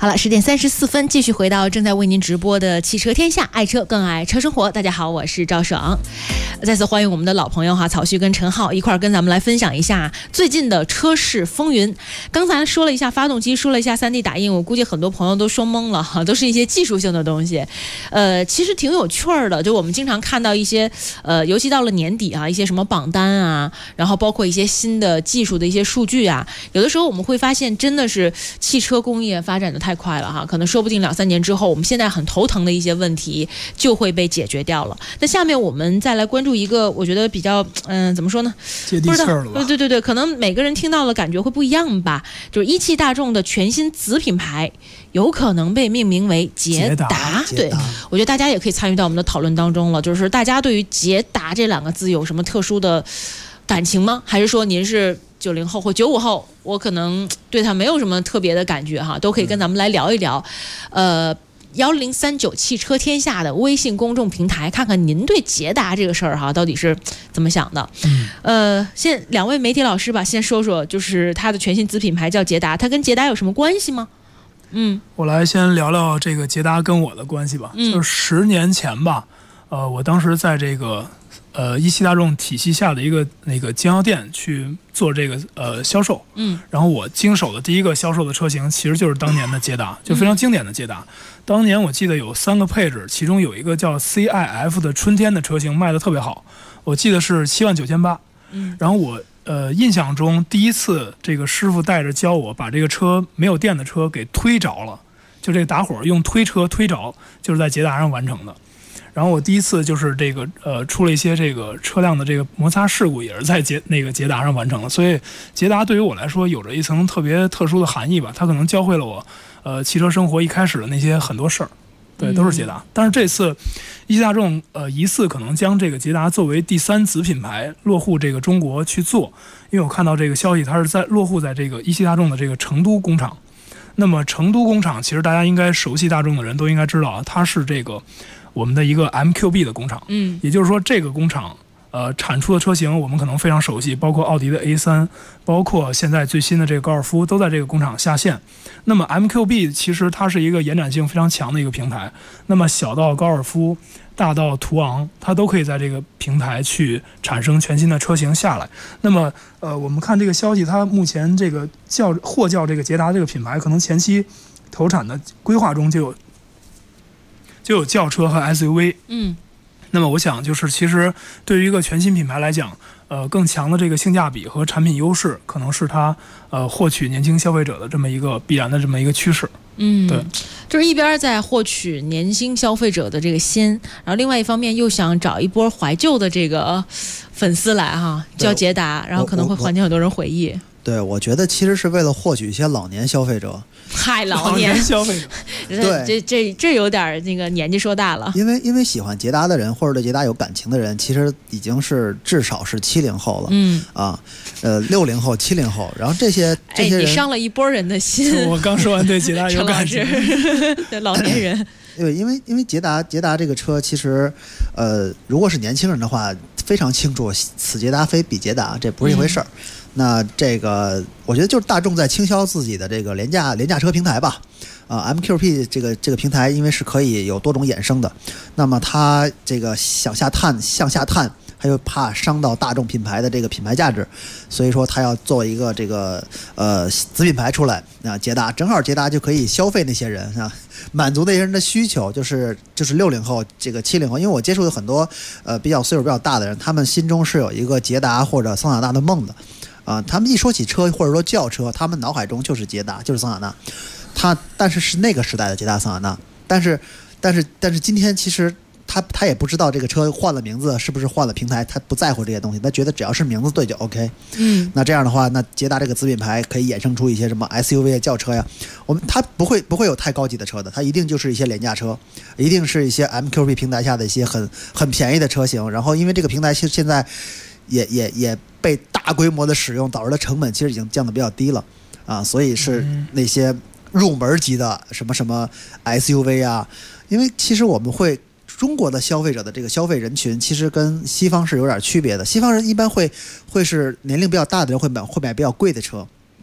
好了，10点34分，继续回到正在为您直播的汽车天下，爱车更爱车生活。大家好，我是赵爽，再次欢迎我们的老朋友哈，草旭跟陈浩一块儿跟咱们来分享一下最近的车市风云。刚才说了一下发动机，说了一下 3D 打印，我估计很多朋友都说懵了哈，都是一些技术性的东西。其实挺有趣儿的，就我们经常看到一些尤其到了年底啊，一些什么榜单啊，然后包括一些新的技术的一些数据啊，有的时候我们会发现真的是汽车工业发展的太快了哈，可能说不定2-3年之后，我们现在很头疼的一些问题就会被解决掉了。那下面我们再来关注一个，我觉得比较怎么说呢？ 接地气儿了吧？ 对，可能每个人听到了感觉会不一样吧。就是一汽大众的全新子品牌有可能被命名为捷达。对，我觉得大家也可以参与到我们的讨论当中了。就是大家对于捷达这2个字有什么特殊的感情吗？还是说您是90后或95后，我可能对它没有什么特别的感觉哈，都可以跟咱们来聊一聊。1039汽车天下的微信公众平台，看看您对捷达这个事儿哈到底是怎么想的。先2位媒体老师吧，先说说，就是它的全新子品牌叫捷达，它跟捷达有什么关系吗？ 我来先聊聊这个捷达跟我的关系吧。就是10年前吧，我当时在这个一汽大众体系下的一个那个经销店去做这个销售，然后我经手的第一个销售的车型其实就是当年的捷达，就非常经典的捷达。当年我记得有3个配置，其中有一个叫 CIF 的春天的车型卖得特别好，我记得是79800。然后我印象中第一次这个师傅带着教我把这个车没有电的车给推着了，就这个打火用推车推着，就是在捷达上完成的。然后我第一次就是这个出了一些这个车辆的这个摩擦事故，也是在捷达上完成了。所以捷达对于我来说有着一层特别特殊的含义吧，它可能教会了我汽车生活一开始的那些很多事儿，对，都是捷达。但是这次一汽大众疑似可能将这个捷达作为第3子品牌落户这个中国去做，因为我看到这个消息，它是在落户在这个一汽大众的这个成都工厂。那么成都工厂其实大家应该熟悉大众的人都应该知道啊，它是这个我们的一个 MQB 的工厂，也就是说这个工厂产出的车型我们可能非常熟悉，包括奥迪的 A3， 包括现在最新的这个高尔夫都在这个工厂下线。那么 MQB 其实它是一个延展性非常强的一个平台，那么小到高尔夫，大到途昂，它都可以在这个平台去产生全新的车型下来。那么我们看这个消息，它目前这个或叫这个捷达这个品牌，可能前期投产的规划中就有轿车和 SUV。那么我想就是其实对于一个全新品牌来讲，更强的这个性价比和产品优势，可能是它获取年轻消费者的这么一个必然的这么一个趋势。对， 就是一边在获取年轻消费者的这个心，然后另外一方面又想找一波怀旧的这个粉丝来哈，叫捷达，然后可能会唤起很多人回忆。 对，我觉得其实是为了获取一些老年消费者。 嗨，老年消费者， 对， 这有点那个年纪说大了。 因为喜欢捷达的人或者对捷达有感情的人，其实已经是至少是70后了。60后、70后，然后这些人， 你伤了一波人的心。 我刚说完对捷达有感情， 对老年人。 对，因为捷达这个车，其实如果是年轻人的话，非常清楚此捷达非彼捷达，这不是一回事儿。那这个我觉得就是大众在倾销自己的这个廉价车平台吧。MQP 这个平台因为是可以有多种衍生的，那么它这个向下探，还有怕伤到大众品牌的这个品牌价值，所以说它要做一个这个子品牌出来。捷达正好捷达就可以消费那些人啊，满足那些人的需求，就是60后这个70后，因为我接触的很多比较岁数比较大的人，他们心中是有一个捷达或者桑塔纳的梦的。他们一说起车或者说轿车，他们脑海中就是捷达，就是桑塔纳。但是那个时代的捷达桑塔纳，但是今天其实他也不知道这个车换了名字是不是换了平台，他不在乎这些东西，他觉得只要是名字对就 OK。那这样的话，那捷达这个子品牌可以衍生出一些什么 SUV 轿车呀，它不会有太高级的车的，它一定就是一些廉价车，一定是一些 MQB 平台下的一些很便宜的车型。然后因为这个平台现在也被大规模的使用，导致的成本其实已经降得比较低了所以是那些入门级的什么 SUV 啊。因为其实我们中国的消费者的这个消费人群其实跟西方是有点区别的，西方人一般会是年龄比较大的人会买比较贵的车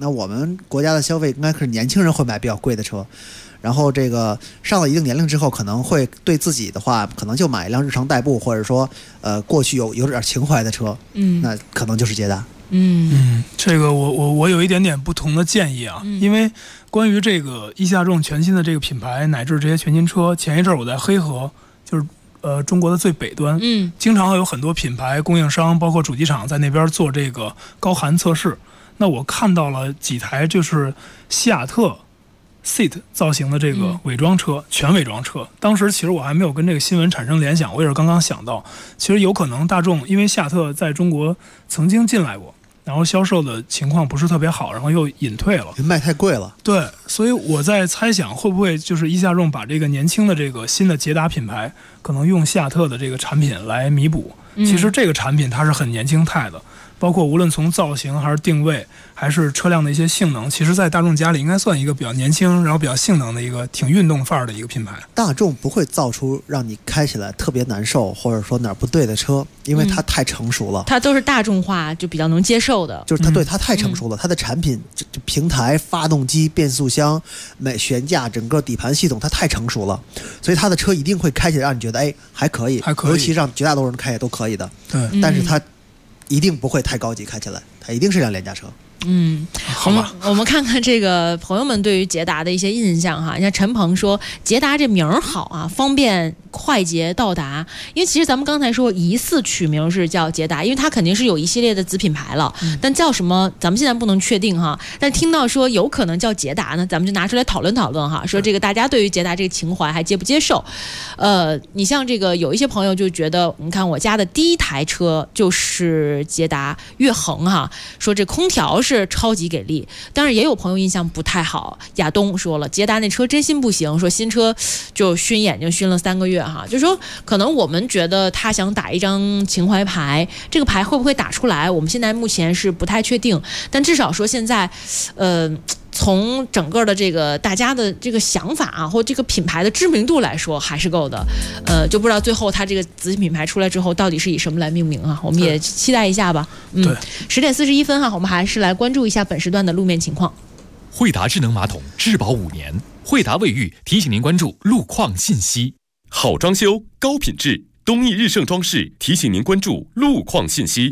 那我们国家的消费应该是年轻人会买比较贵的车，然后这个上了一定年龄之后，可能会对自己的话，可能就买一辆日常代步，或者说过去有点情怀的车，那可能就是捷达。 这个我有一点点不同的建议啊，因为关于这个意夏众全新的这个品牌乃至这些全新车，前一阵我在黑河，就是中国的最北端，经常会有很多品牌供应商包括主机厂在那边做这个高寒测试。那我看到了几台就是西雅特 Seat 造型的这个伪装车，全伪装车。当时其实我还没有跟这个新闻产生联想，我也是刚刚想到，其实有可能大众因为西雅特在中国曾经进来过，然后销售的情况不是特别好，然后又隐退了， 卖太贵了。 对，所以我在猜想会不会就是意夏众把这个年轻的这个新的捷达品牌可能用西雅特的这个产品来弥补。其实这个产品它是很年轻态的，包括无论从造型还是定位还是车辆的一些性能，其实在大众家里应该算一个比较年轻然后比较性能的一个挺运动范儿的一个品牌。 大众不会造出让你开起来特别难受或者说哪儿不对的车，因为它太成熟了， 它都是大众化就比较能接受的， 就是它太成熟了，它的产品平台、发动机、变速箱、悬架、整个底盘系统它太成熟了，所以它的车一定会开起来让你觉得还可以，尤其让绝大多数人开也都可以的。 对， 但是它一定不会太高级，开起来它一定是辆廉价车。 好吧， 我们看看这个朋友们对于捷达的一些印象哈。像陈鹏说，捷达这名儿好啊，方便快捷到达。因为其实咱们刚才说疑似取名是叫捷达，因为它肯定是有一系列的子品牌了，但叫什么咱们现在不能确定哈。但听到说有可能叫捷达呢，咱们就拿出来讨论讨论哈，说这个大家对于捷达这个情怀还接不接受？你像这个有一些朋友就觉得，你看我家的第一台车就是捷达悦恒哈，说这空调是超级给力，当然也有朋友印象不太好。亚东说了，捷达那车真心不行，说新车就熏眼睛熏了3个月哈，就说可能我们觉得他想打一张情怀牌，这个牌会不会打出来，我们现在目前是不太确定，但至少说现在从整个的这个大家的这个想法啊，或这个品牌的知名度来说还是够的，就不知道最后它这个子品牌出来之后到底是以什么来命名啊？我们也期待一下吧。10点41分哈，我们还是来关注一下本时段的路面情况。 惠达智能马桶质保5年，惠达卫浴提醒您关注路况信息。好装修，高品质，东义日盛装饰提醒您关注路况信息。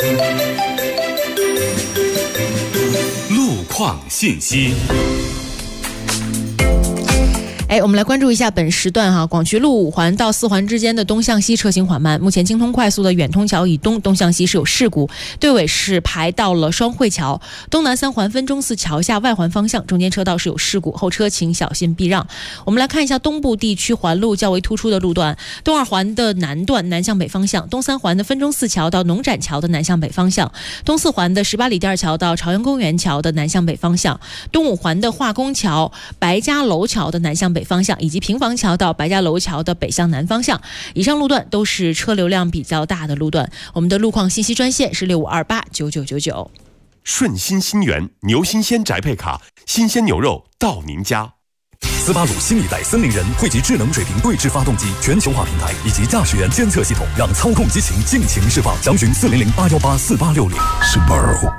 路况信息。 我们来关注一下本时段哈，广渠路5环到4环之间的东向西车行缓慢，目前京通快速的远通桥以东向西是有事故，队尾是排到了双汇桥，东南3环分钟寺桥下外环方向中间车道是有事故，后车请小心避让。我们来看一下东部地区环路较为突出的路段，东2环的南段南向北方向，东3环的分钟寺桥到农展桥的南向北方向，东4环的18里店桥到朝阳公园桥的南向北方向，东5环的化工桥、白家楼桥的南向北方向，以及平房桥到白家楼桥的北向南方向。以上路段都是车流量比较大的路段。我们的路况信息专线是65289999。 顺心新源牛新鲜宅配卡，新鲜牛肉到您家。 斯巴鲁新一代森林人汇集智能水平对置发动机、全球化平台以及驾驶员监测系统，让操控激情尽情释放。详询400-818-4860。Subaru。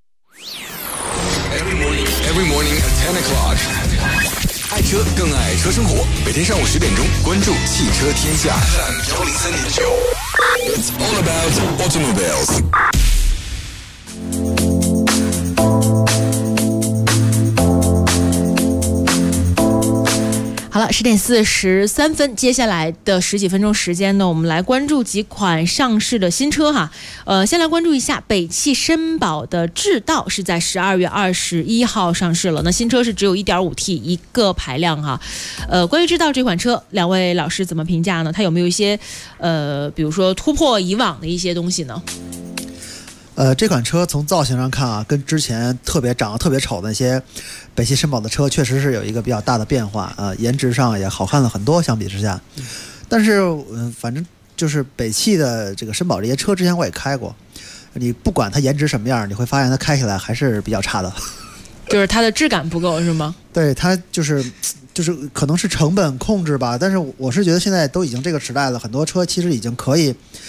Every morning at 10 o'clock。爱车更爱车生活，每天上午10点钟，关注汽车天下。It's all about automobiles。 好了，10点43分，接下来的10几分钟时间呢，我们来关注几款上市的新车哈。先来关注一下北汽绅宝的智道是在12月21号上市了。那新车是只有 1.5T 一个排量哈。关于智道这款车，两位老师怎么评价呢？它有没有一些比如说突破以往的一些东西呢？ 这款车从造型上看啊，跟之前长得特别丑的那些北汽绅宝的车确实是有一个比较大的变化啊，颜值上也好看了很多，相比之下。但是反正就是北汽的这个绅宝这些车，之前我也开过，你不管它颜值什么样，你会发现它开起来还是比较差的。 就是它的质感不够是吗？ 对，它就是可能是成本控制吧，但是我是觉得现在都已经这个时代了，很多车其实已经可以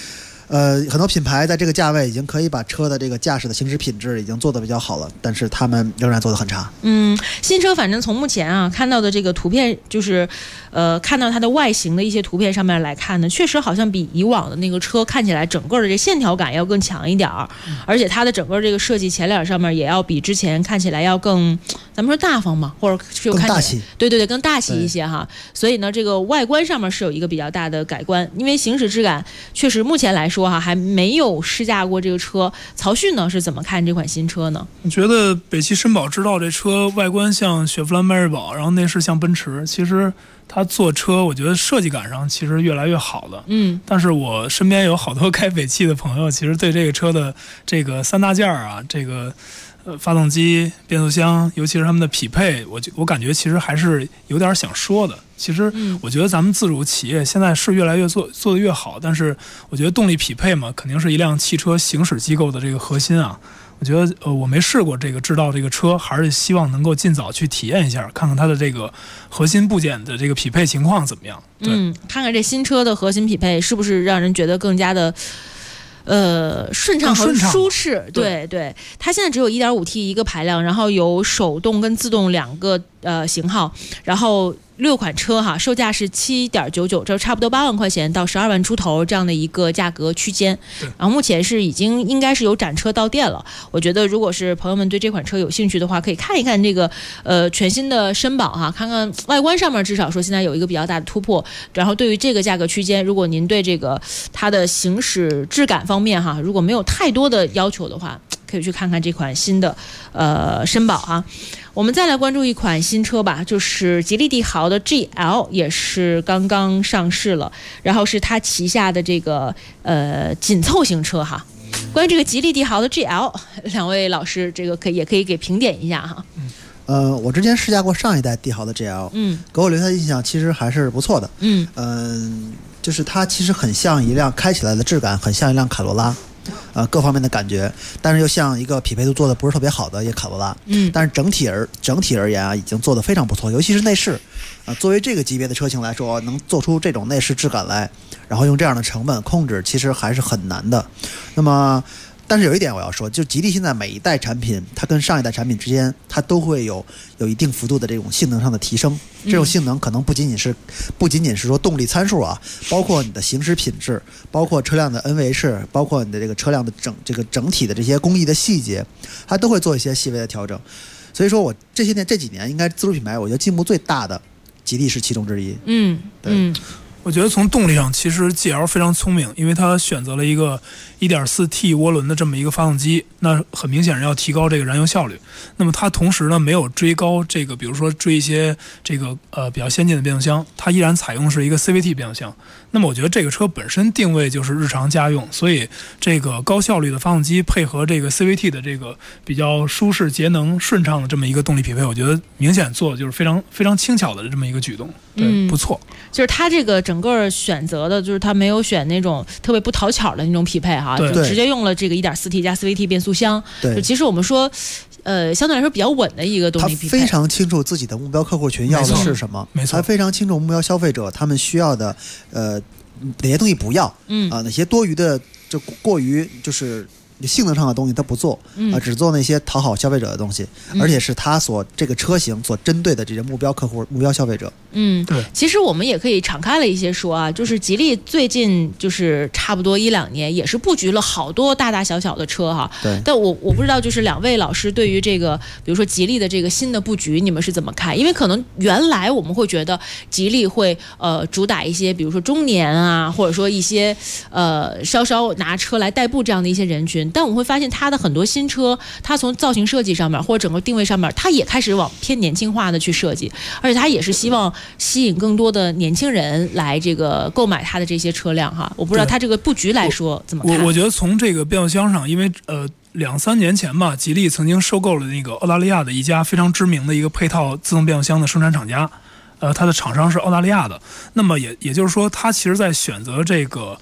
很多品牌在这个价位已经可以把车的这个驾驶的行驶品质已经做得比较好了，但是他们仍然做得很差。 新车反正从目前啊看到的这个图片，就是看到它的外形的一些图片上面来看呢，确实好像比以往的那个车看起来整个的这线条感要更强一点儿，而且它的整个这个设计前脸上面也要比之前看起来要更，咱们说大方嘛，或者是更大气， 对，更大气一些哈。所以呢，这个外观上面是有一个比较大的改观，因为行驶质感确实目前来说哈还没有试驾过这个车。曹旭呢是怎么看这款新车呢？ 我觉得北汽绅宝知道这车外观像雪佛兰迈锐宝，然后内饰像奔驰，其实它做车我觉得设计感上其实越来越好的。但是我身边有好多开北汽的朋友，其实对这个车的这个3大件啊，这个发动机、变速箱，尤其是他们的匹配，我感觉其实还是有点想说的。其实我觉得咱们自主企业现在是越来越做得越好，但是我觉得动力匹配嘛，肯定是一辆汽车行驶机构的这个核心啊。我觉得我没试过这个知道这个车，还是希望能够尽早去体验一下，看看它的这个核心部件的这个匹配情况怎么样。 看看这新车的核心匹配是不是让人觉得更加的顺畅和舒适。对，它现在只有 1.5T 一个排量，然后有手动跟自动2个型号，然后6款车哈，售价是7.99，这差不多8万块钱到12万出头这样的一个价格区间。然后目前是应该是有展车到店了。我觉得如果是朋友们对这款车有兴趣的话，可以看一看这个全新的绅宝哈，看看外观上面至少说现在有一个比较大的突破。然后对于这个价格区间，如果您对这个它的行驶质感方面哈，如果没有太多的要求的话，可以去看看这款新的绅宝哈。我们再来关注一款新车吧，就是吉利帝豪的 GL， 也是刚刚上市了，然后是它旗下的这个紧凑型车哈。关于这个吉利帝豪的 GL， 两位老师这个也可以给评点一下哈。 我之前试驾过上一代帝豪的 GL， 给我留下的印象其实还是不错的。就是它其实很像一辆开起来的质感，很像一辆卡罗拉。各方面的感觉，但是又像一个匹配度做的不是特别好的一个卡罗拉。但是整体而言啊，已经做得非常不错，尤其是内饰。作为这个级别的车型来说，能做出这种内饰质感来，然后用这样的成本控制，其实还是很难的。那么但是有一点我要说，就吉利现在每一代产品，它跟上一代产品之间，它都会有一定幅度的这种性能上的提升。这种性能可能不仅仅是说动力参数啊，包括你的行驶品质，包括车辆的 NVH， 包括你的这个车辆的整体的这些工艺的细节，它都会做一些细微的调整。所以说我这几年应该自主品牌，我觉得进步最大的吉利是其中之一。 我觉得从动力上，其实 GL 非常聪明，因为它选择了一个 1.4T 涡轮的这么一个发动机，那很明显是要提高这个燃油效率。那么它同时呢，没有追高这个，比如说追一些这个比较先进的变速箱，它依然采用是一个 CVT 变速箱。那么我觉得这个车本身定位就是日常家用，所以这个高效率的发动机配合这个 CVT 的这个比较舒适、节能、顺畅的这么一个动力匹配，我觉得明显做的就是非常非常轻巧的这么一个举动。不错。 就是它这个整个选择的，就是它没有选那种特别不讨巧的那种匹配哈，就直接用了这个 1.4T 加 CVT 变速箱。就其实我们说，相对来说比较稳的一个动力匹配。 他非常清楚自己的目标客户群要的是什么， 没错， 他非常清楚目标消费者他们需要的哪些东西不要，哪些多余的就过于就是性能上的东西他不做，只做那些讨好消费者的东西，而且是他这个车型所针对的这些目标客户、目标消费者。 对。 其实我们也可以敞开了一些说啊，就是吉利最近就是差不多1-2年也是布局了好多大大小小的车哈。 对。 但我不知道就是两位老师对于这个，比如说吉利的这个新的布局，你们是怎么看？因为可能原来我们会觉得吉利会主打一些，比如说中年啊，或者说一些稍稍拿车来代步这样的一些人群。但我们会发现它的很多新车，它从造型设计上面或者整个定位上面，它也开始往偏年轻化的去设计，而且它也是希望吸引更多的年轻人来这个购买它的这些车辆哈。我不知道它这个布局来说怎么看？ 我觉得从这个变速箱上，因为2-3年前吧，吉利曾经收购了那个澳大利亚的一家非常知名的一个配套自动变速箱的生产厂家，它的厂商是澳大利亚的。那么也就是说，它其实在选择这个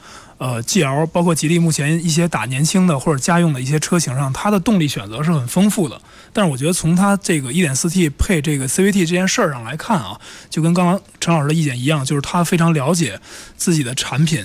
GL 包括吉利目前一些打年轻的或者家用的一些车型上，它的动力选择是很丰富的。但是我觉得从它这个 1.4T 配这个 CVT 这件事儿上来看啊，就跟刚刚陈老师的意见一样，就是他非常了解自己的产品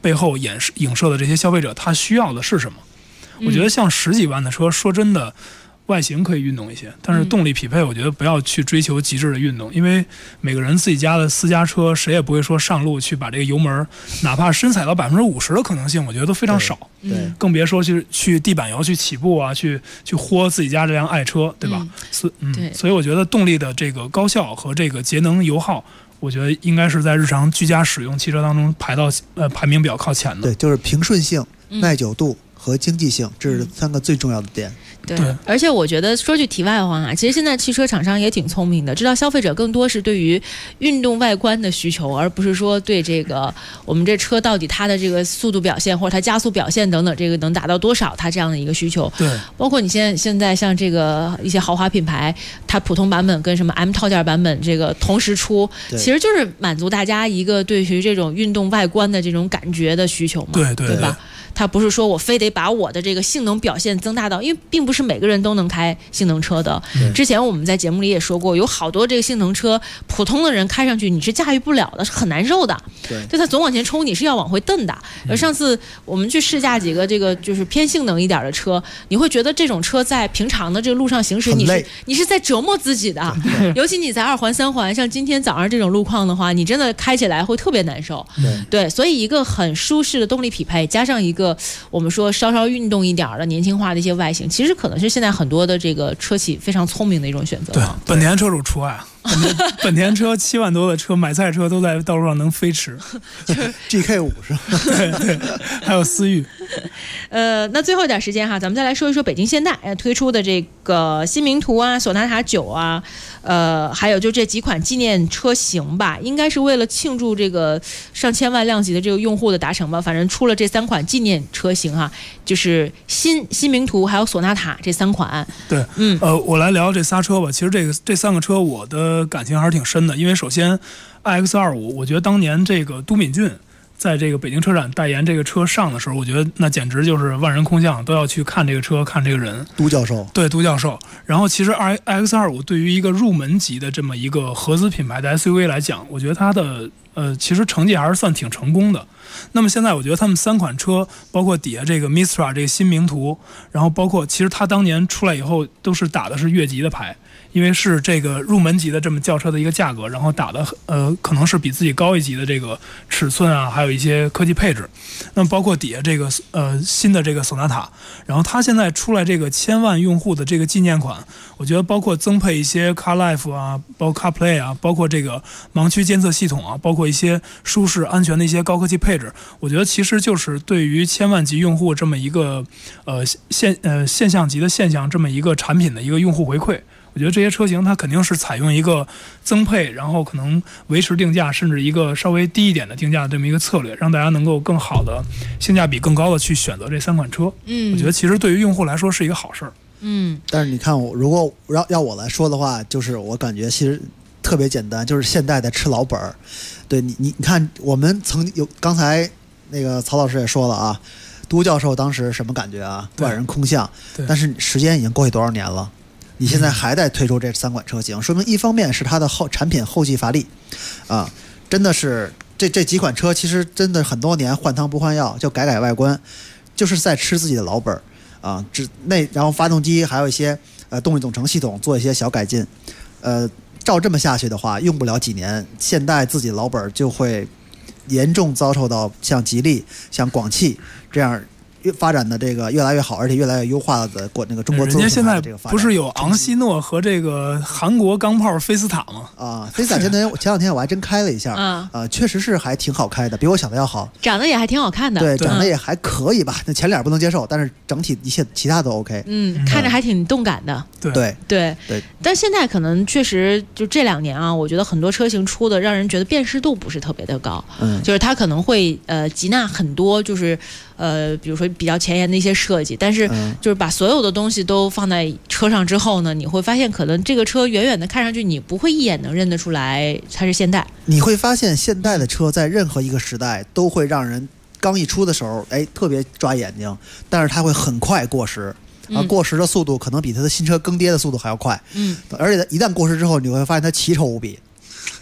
背后影射的这些消费者他需要的是什么。我觉得像10几万的车，说真的外形可以运动一些，但是动力匹配我觉得不要去追求极致的运动，因为每个人自己家的私家车，谁也不会说上路去把这个油门哪怕深踩到50%的可能性，我觉得都非常少。 对， 更别说去地板油去起步啊，去豁自己家这辆爱车，对吧？所以我觉得动力的这个高效和这个节能油耗，我觉得应该是在日常居家使用汽车当中排名比较靠前的。 对，就是平顺性、耐久度和经济性，这是3个最重要的点。 对，而且我觉得说句题外话啊，其实现在汽车厂商也挺聪明的，知道消费者更多是对于运动外观的需求，而不是说对这个我们这车到底它的这个速度表现或者它加速表现等等，这个能达到多少，它这样的一个需求。 对， 包括你现在像这个一些豪华品牌，它普通版本跟什么 M 套件版本这个同时出，其实就是满足大家一个对于这种运动外观的这种感觉的需求嘛，对吧？它不是说我非得把我的这个性能表现增大到，因为并不是每个人都能开性能车的。之前我们在节目里也说过，有好多这个性能车，普通的人开上去你是驾驭不了的，是很难受的。对，它总往前冲，你是要往回蹬的。而上次我们去试驾几个这个就是偏性能一点的车，你会觉得这种车在平常的这个路上行驶，你是在折磨自己的。尤其你在2环3环，像今天早上这种路况的话，你真的开起来会特别难受。对，所以一个很舒适的动力匹配，加上一个我们说稍稍运动一点的年轻化的一些外形，其实可能是现在很多的这个车企非常聪明的一种选择。 对，本田车主除外。本田车7万多的车，买菜车都在道路上能飞驰， 就是 GK5 是吧？ 对，还有思域。 那最后一点时间哈，咱们再来说一说北京现代推出的这个新名图啊、索纳塔9啊，还有就这几款纪念车型吧，应该是为了庆祝这个上千万量级的这个用户的达成吧。反正出了这3款纪念车型哈，就是新名图还有索纳塔这3款。 对，我来聊这仨车吧。其实这3个车我的感情还是挺深的，因为首先 iX25， 我觉得当年这个都敏俊在这个北京车展代言这个车上的时候，我觉得那简直就是万人空巷，都要去看这个车，看这个人。 都教授， 对，都教授。然后其实 iX25 对于一个入门级的这么一个合资品牌的 SUV 来讲，我觉得它的其实成绩还是算挺成功的。那么现在我觉得他们3款车，包括底下这个 Mistra 这个新名图，然后包括其实它当年出来以后都是打的是越级的牌，因为是这个入门级的这么轿车的一个价格，然后打的可能是比自己高一级的这个尺寸啊，还有一些科技配置。那么包括底下这个新的这个索纳塔，然后它现在出来这个1000万用户的这个纪念款，我觉得包括增配一些 CarLife 啊，包括 CarPlay 啊，包括这个盲区监测系统啊，包括一些舒适安全的一些高科技配置，我觉得其实就是对于1000万级用户这么一个现象级的现象这么一个产品的一个用户回馈。我觉得这些车型它肯定是采用一个增配，然后可能维持定价，甚至一个稍微低一点的定价的这么一个策略，让大家能够更好的性价比更高的去选择这3款车。我觉得其实对于用户来说是一个好事儿。 但是你看如果要我来说的话，就是我感觉其实特别简单，就是现代的吃老本儿。对你看，我们曾经有刚才那个曹老师也说了啊，都教授当时什么感觉啊？万人空巷。但是时间已经过去多少年了？你现在还在推出这3款车型，说明一方面是它的产品后继乏力，真的是这几款车其实真的很多年换汤不换药，就改外观，就是在吃自己的老本啊。然后发动机还有一些动力总成系统做一些小改进，照这么下去的话，用不了几年，现代自己老本就会严重遭受到像吉利、像广汽这样发展的这个越来越好，而且越来越优化的那个中国自动品牌的这个发展。 人家现在不是有昂希诺和这个韩国钢炮菲斯塔吗？ 菲斯塔前两天我还真开了一下，确实是还挺好开的，比我想的要好， 长得也还挺好看的。 对，长得也还可以吧，那前脸不能接受，但是整体一切其他都 OK。 看着还挺动感的。 对。 但现在可能确实就这2年啊，我觉得很多车型出的让人觉得辨识度不是特别的高，就是它可能会集纳很多就是比如说比较前沿的一些设计，但是就是把所有的东西都放在车上之后呢，你会发现可能这个车远远的看上去你不会一眼能认得出来它是现代。 你会发现现代的车在任何一个时代都会让人刚一出的时候特别抓眼睛，但是它会很快过时，过时的速度可能比它的新车更迭的速度还要快，而且一旦过时之后你会发现它奇丑无比。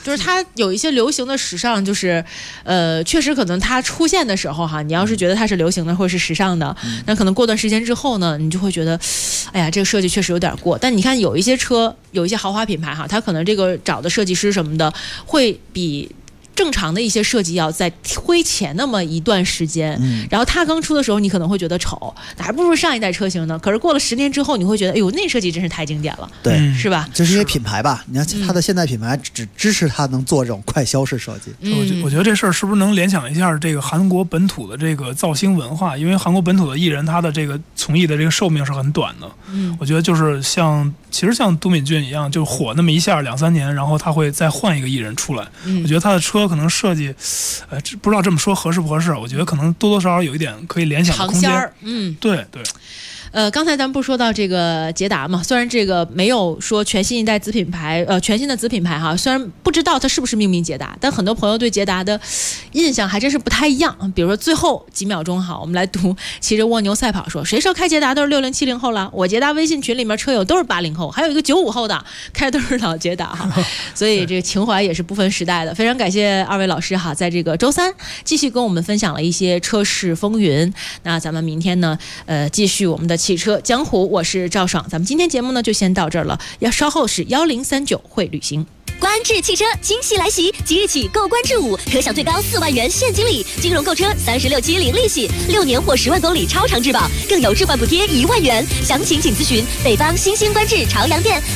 就是它有一些流行的时尚，就是确实可能它出现的时候哈，你要是觉得它是流行的或者是时尚的，那可能过段时间之后呢，你就会觉得，哎呀，这个设计确实有点过。但你看有一些车，有一些豪华品牌哈，它可能这个找的设计师什么的，会比正常的一些设计要在推前那么一段时间，然后它刚出的时候你可能会觉得丑，还不如上一代车型呢。可是过了10年之后，你会觉得，哎呦，那设计真是太经典了， 对， 是吧？ 这是因为品牌吧？你看它的现代品牌只支持它能做这种快消式设计。 我觉得这事儿是不是能联想一下这个韩国本土的这个造星文化？因为韩国本土的艺人他的这个从艺的这个寿命是很短的。我觉得就是其实像都敏俊一样，就火那么一下2-3年，然后他会再换一个艺人出来。我觉得他的车可能设计，不知道这么说合适不合适？我觉得可能多多少少有一点可以联想的空间。对。 刚才咱们不说到这个捷达嘛，虽然这个没有说全新一代子品牌，全新的子品牌哈，虽然不知道它是不是命名捷达，但很多朋友对捷达的印象还真是不太一样。比如说最后几秒钟哈，我们来读骑着蜗牛赛跑说，谁说开捷达都是60、70后了？我捷达微信群里面车友都是80后，还有一个95后的，开的都是老捷达哈。所以这个情怀也是不分时代的。非常感谢二位老师哈，在这个周三继续跟我们分享了一些车市风云。那咱们明天呢，继续我们的汽车江湖，我是赵爽，咱们今天节目呢就先到这儿了，要稍后是1039会旅行。 观致汽车惊喜来袭，即日起购观致5，可享最高4万元现金礼，金融购车36期零利息，6年或10万公里超长质保，更有置换补贴1万元。详情请咨询北方新兴观致朝阳店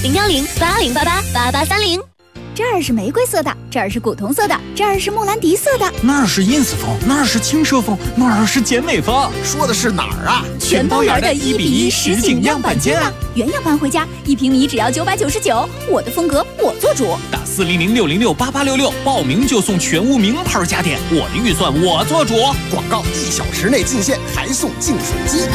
01080888830。 这儿是玫瑰色的，这儿是古铜色的，这儿是莫兰迪色的， 那儿是 ins 风，那儿是轻奢风，那儿是简美风。说的是哪儿啊？ 全包圆的1:1实景样板间啊！原样搬回家，1平米只要999，我的风格我做主。 打400-606-8866，报名就送全屋名牌家电，我的预算我做主。 广告1小时内进线，还送净水机。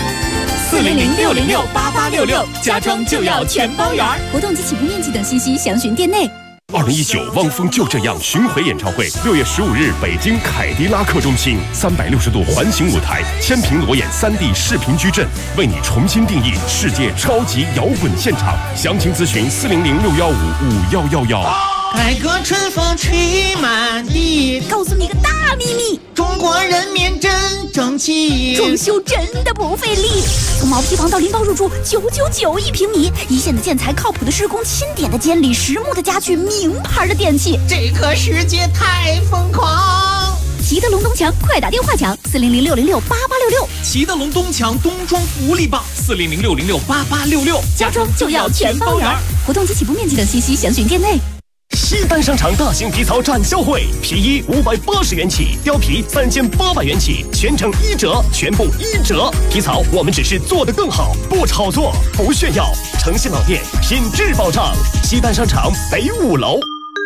400-606-8866，家装就要全包圆。 活动及起步面积等信息详询店内。 2019汪峰就这样巡回演唱会，6月15日北京凯迪拉克中心，360度环形舞台，千屏裸眼3D 视频矩阵，为你重新定义世界超级摇滚现场。详情咨询400-615-51111。 改革春风吹满地， 告诉你个大秘密， 中国人民真争气， 装修真的不费力。从毛坯房到拎包入住，9991平米，一线的建材，靠谱的施工，钦点的监理，实木的家具，名牌的电器， 这个世界太疯狂。 齐德龙东墙，快打电话抢400-606-8866。 齐德龙东墙冬装福利棒，400-606-8866， 家装就要全包圆。活动及起步面积等信息详询店内。 西单商场大型皮草展销会，皮衣580元起，貂皮3800元起，全程1折，全部1折。皮草我们只是做得更好，不炒作，不炫耀。诚信老店，品质保障。西单商场北5楼。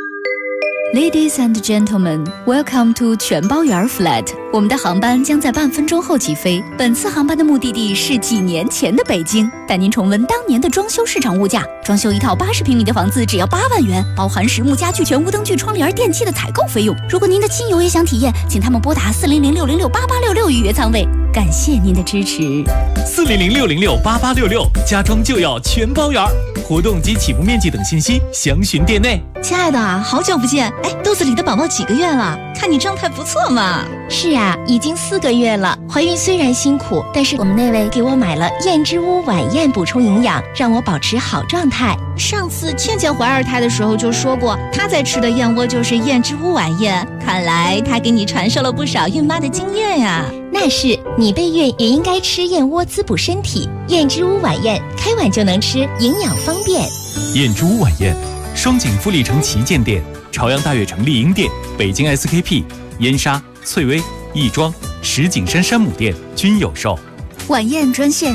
Ladies and gentlemen, welcome to 全包圆 flat。我们的航班将在半分钟后起飞。本次航班的目的地是几年前的北京，带您重温当年的装修市场物价。装修一套80平米的房子只要8万元，包含实木家具、全屋灯具、窗帘、电器的采购费用。如果您的亲友也想体验，请他们拨打400-606-8866预约舱位。感谢您的支持。 400-606-8866，家装就要全包圆。活动及起步面积等信息详询店内。 亲爱的，好久不见！哎，肚子里的宝宝几个月了？看你状态不错嘛。 是啊，已经4个月了。怀孕虽然辛苦，但是我们那位给我买了燕之屋晚宴补充营养，让我保持好状态。 上次倩倩怀2胎的时候就说过，她在吃的燕窝就是燕之屋晚宴。看来她给你传授了不少孕妈的经验呀。 那是，你备孕也应该吃燕窝滋补身体。燕之屋晚宴，开碗就能吃，营养方便。 燕之屋晚宴，双井富力城旗舰店、朝阳大悦城丽婴店、北京 SKP、燕莎、翠微、亦庄、石景山山姆店均有售。 晚宴专线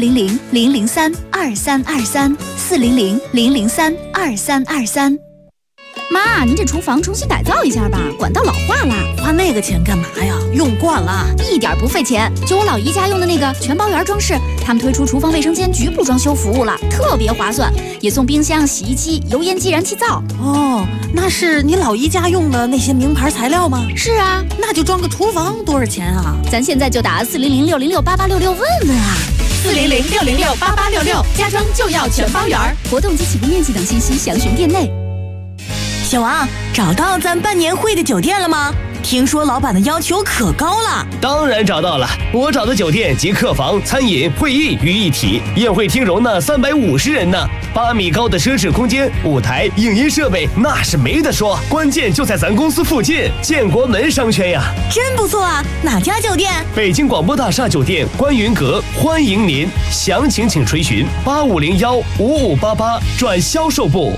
400-003-2323，400-003-2323。妈，您这厨房重新改造一下吧，管道老化了。 花那个钱干嘛呀？用惯了， 一点不费钱。就我老姨家用的那个全包圆装饰，他们推出厨房卫生间局部装修服务了，特别划算，也送冰箱、洗衣机、油烟机、燃气灶。 哦，那是你老姨家用的那些名牌材料吗？ 是啊， 那就装个厨房多少钱啊？ 咱现在就打400-606-8866问问啊。 400-606-8866，家装就要全包圆。 活动及起步面积等信息详询店内。 小王，找到咱办年会的酒店了吗？听说老板的要求可高了。 当然找到了，我找的酒店集客房、餐饮、会议于一体，宴会厅容纳350人呢，8米高的奢侈空间，舞台、影音设备那是没得说，关键就在咱公司附近，建国门商圈呀。 真不错啊，哪家酒店？ 北京广播大厦酒店观云阁，欢迎您，详情请垂询8501-5588转销售部。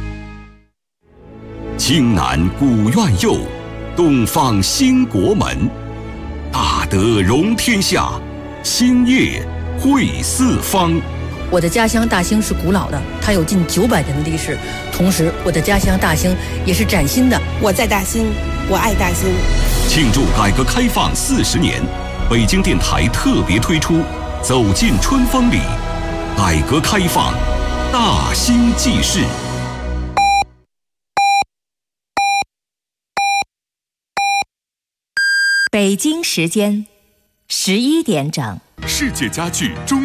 青南古院右，东方兴国门，大德容天下，兴业汇四方。 我的家乡大兴是古老的，它有近900年的历史。同时，我的家乡大兴也是崭新的。 我在大兴，我爱大兴。 庆祝改革开放40年，北京电台特别推出《走进春风里》，改革开放大兴纪事。 北京时间11点整。 世界家具中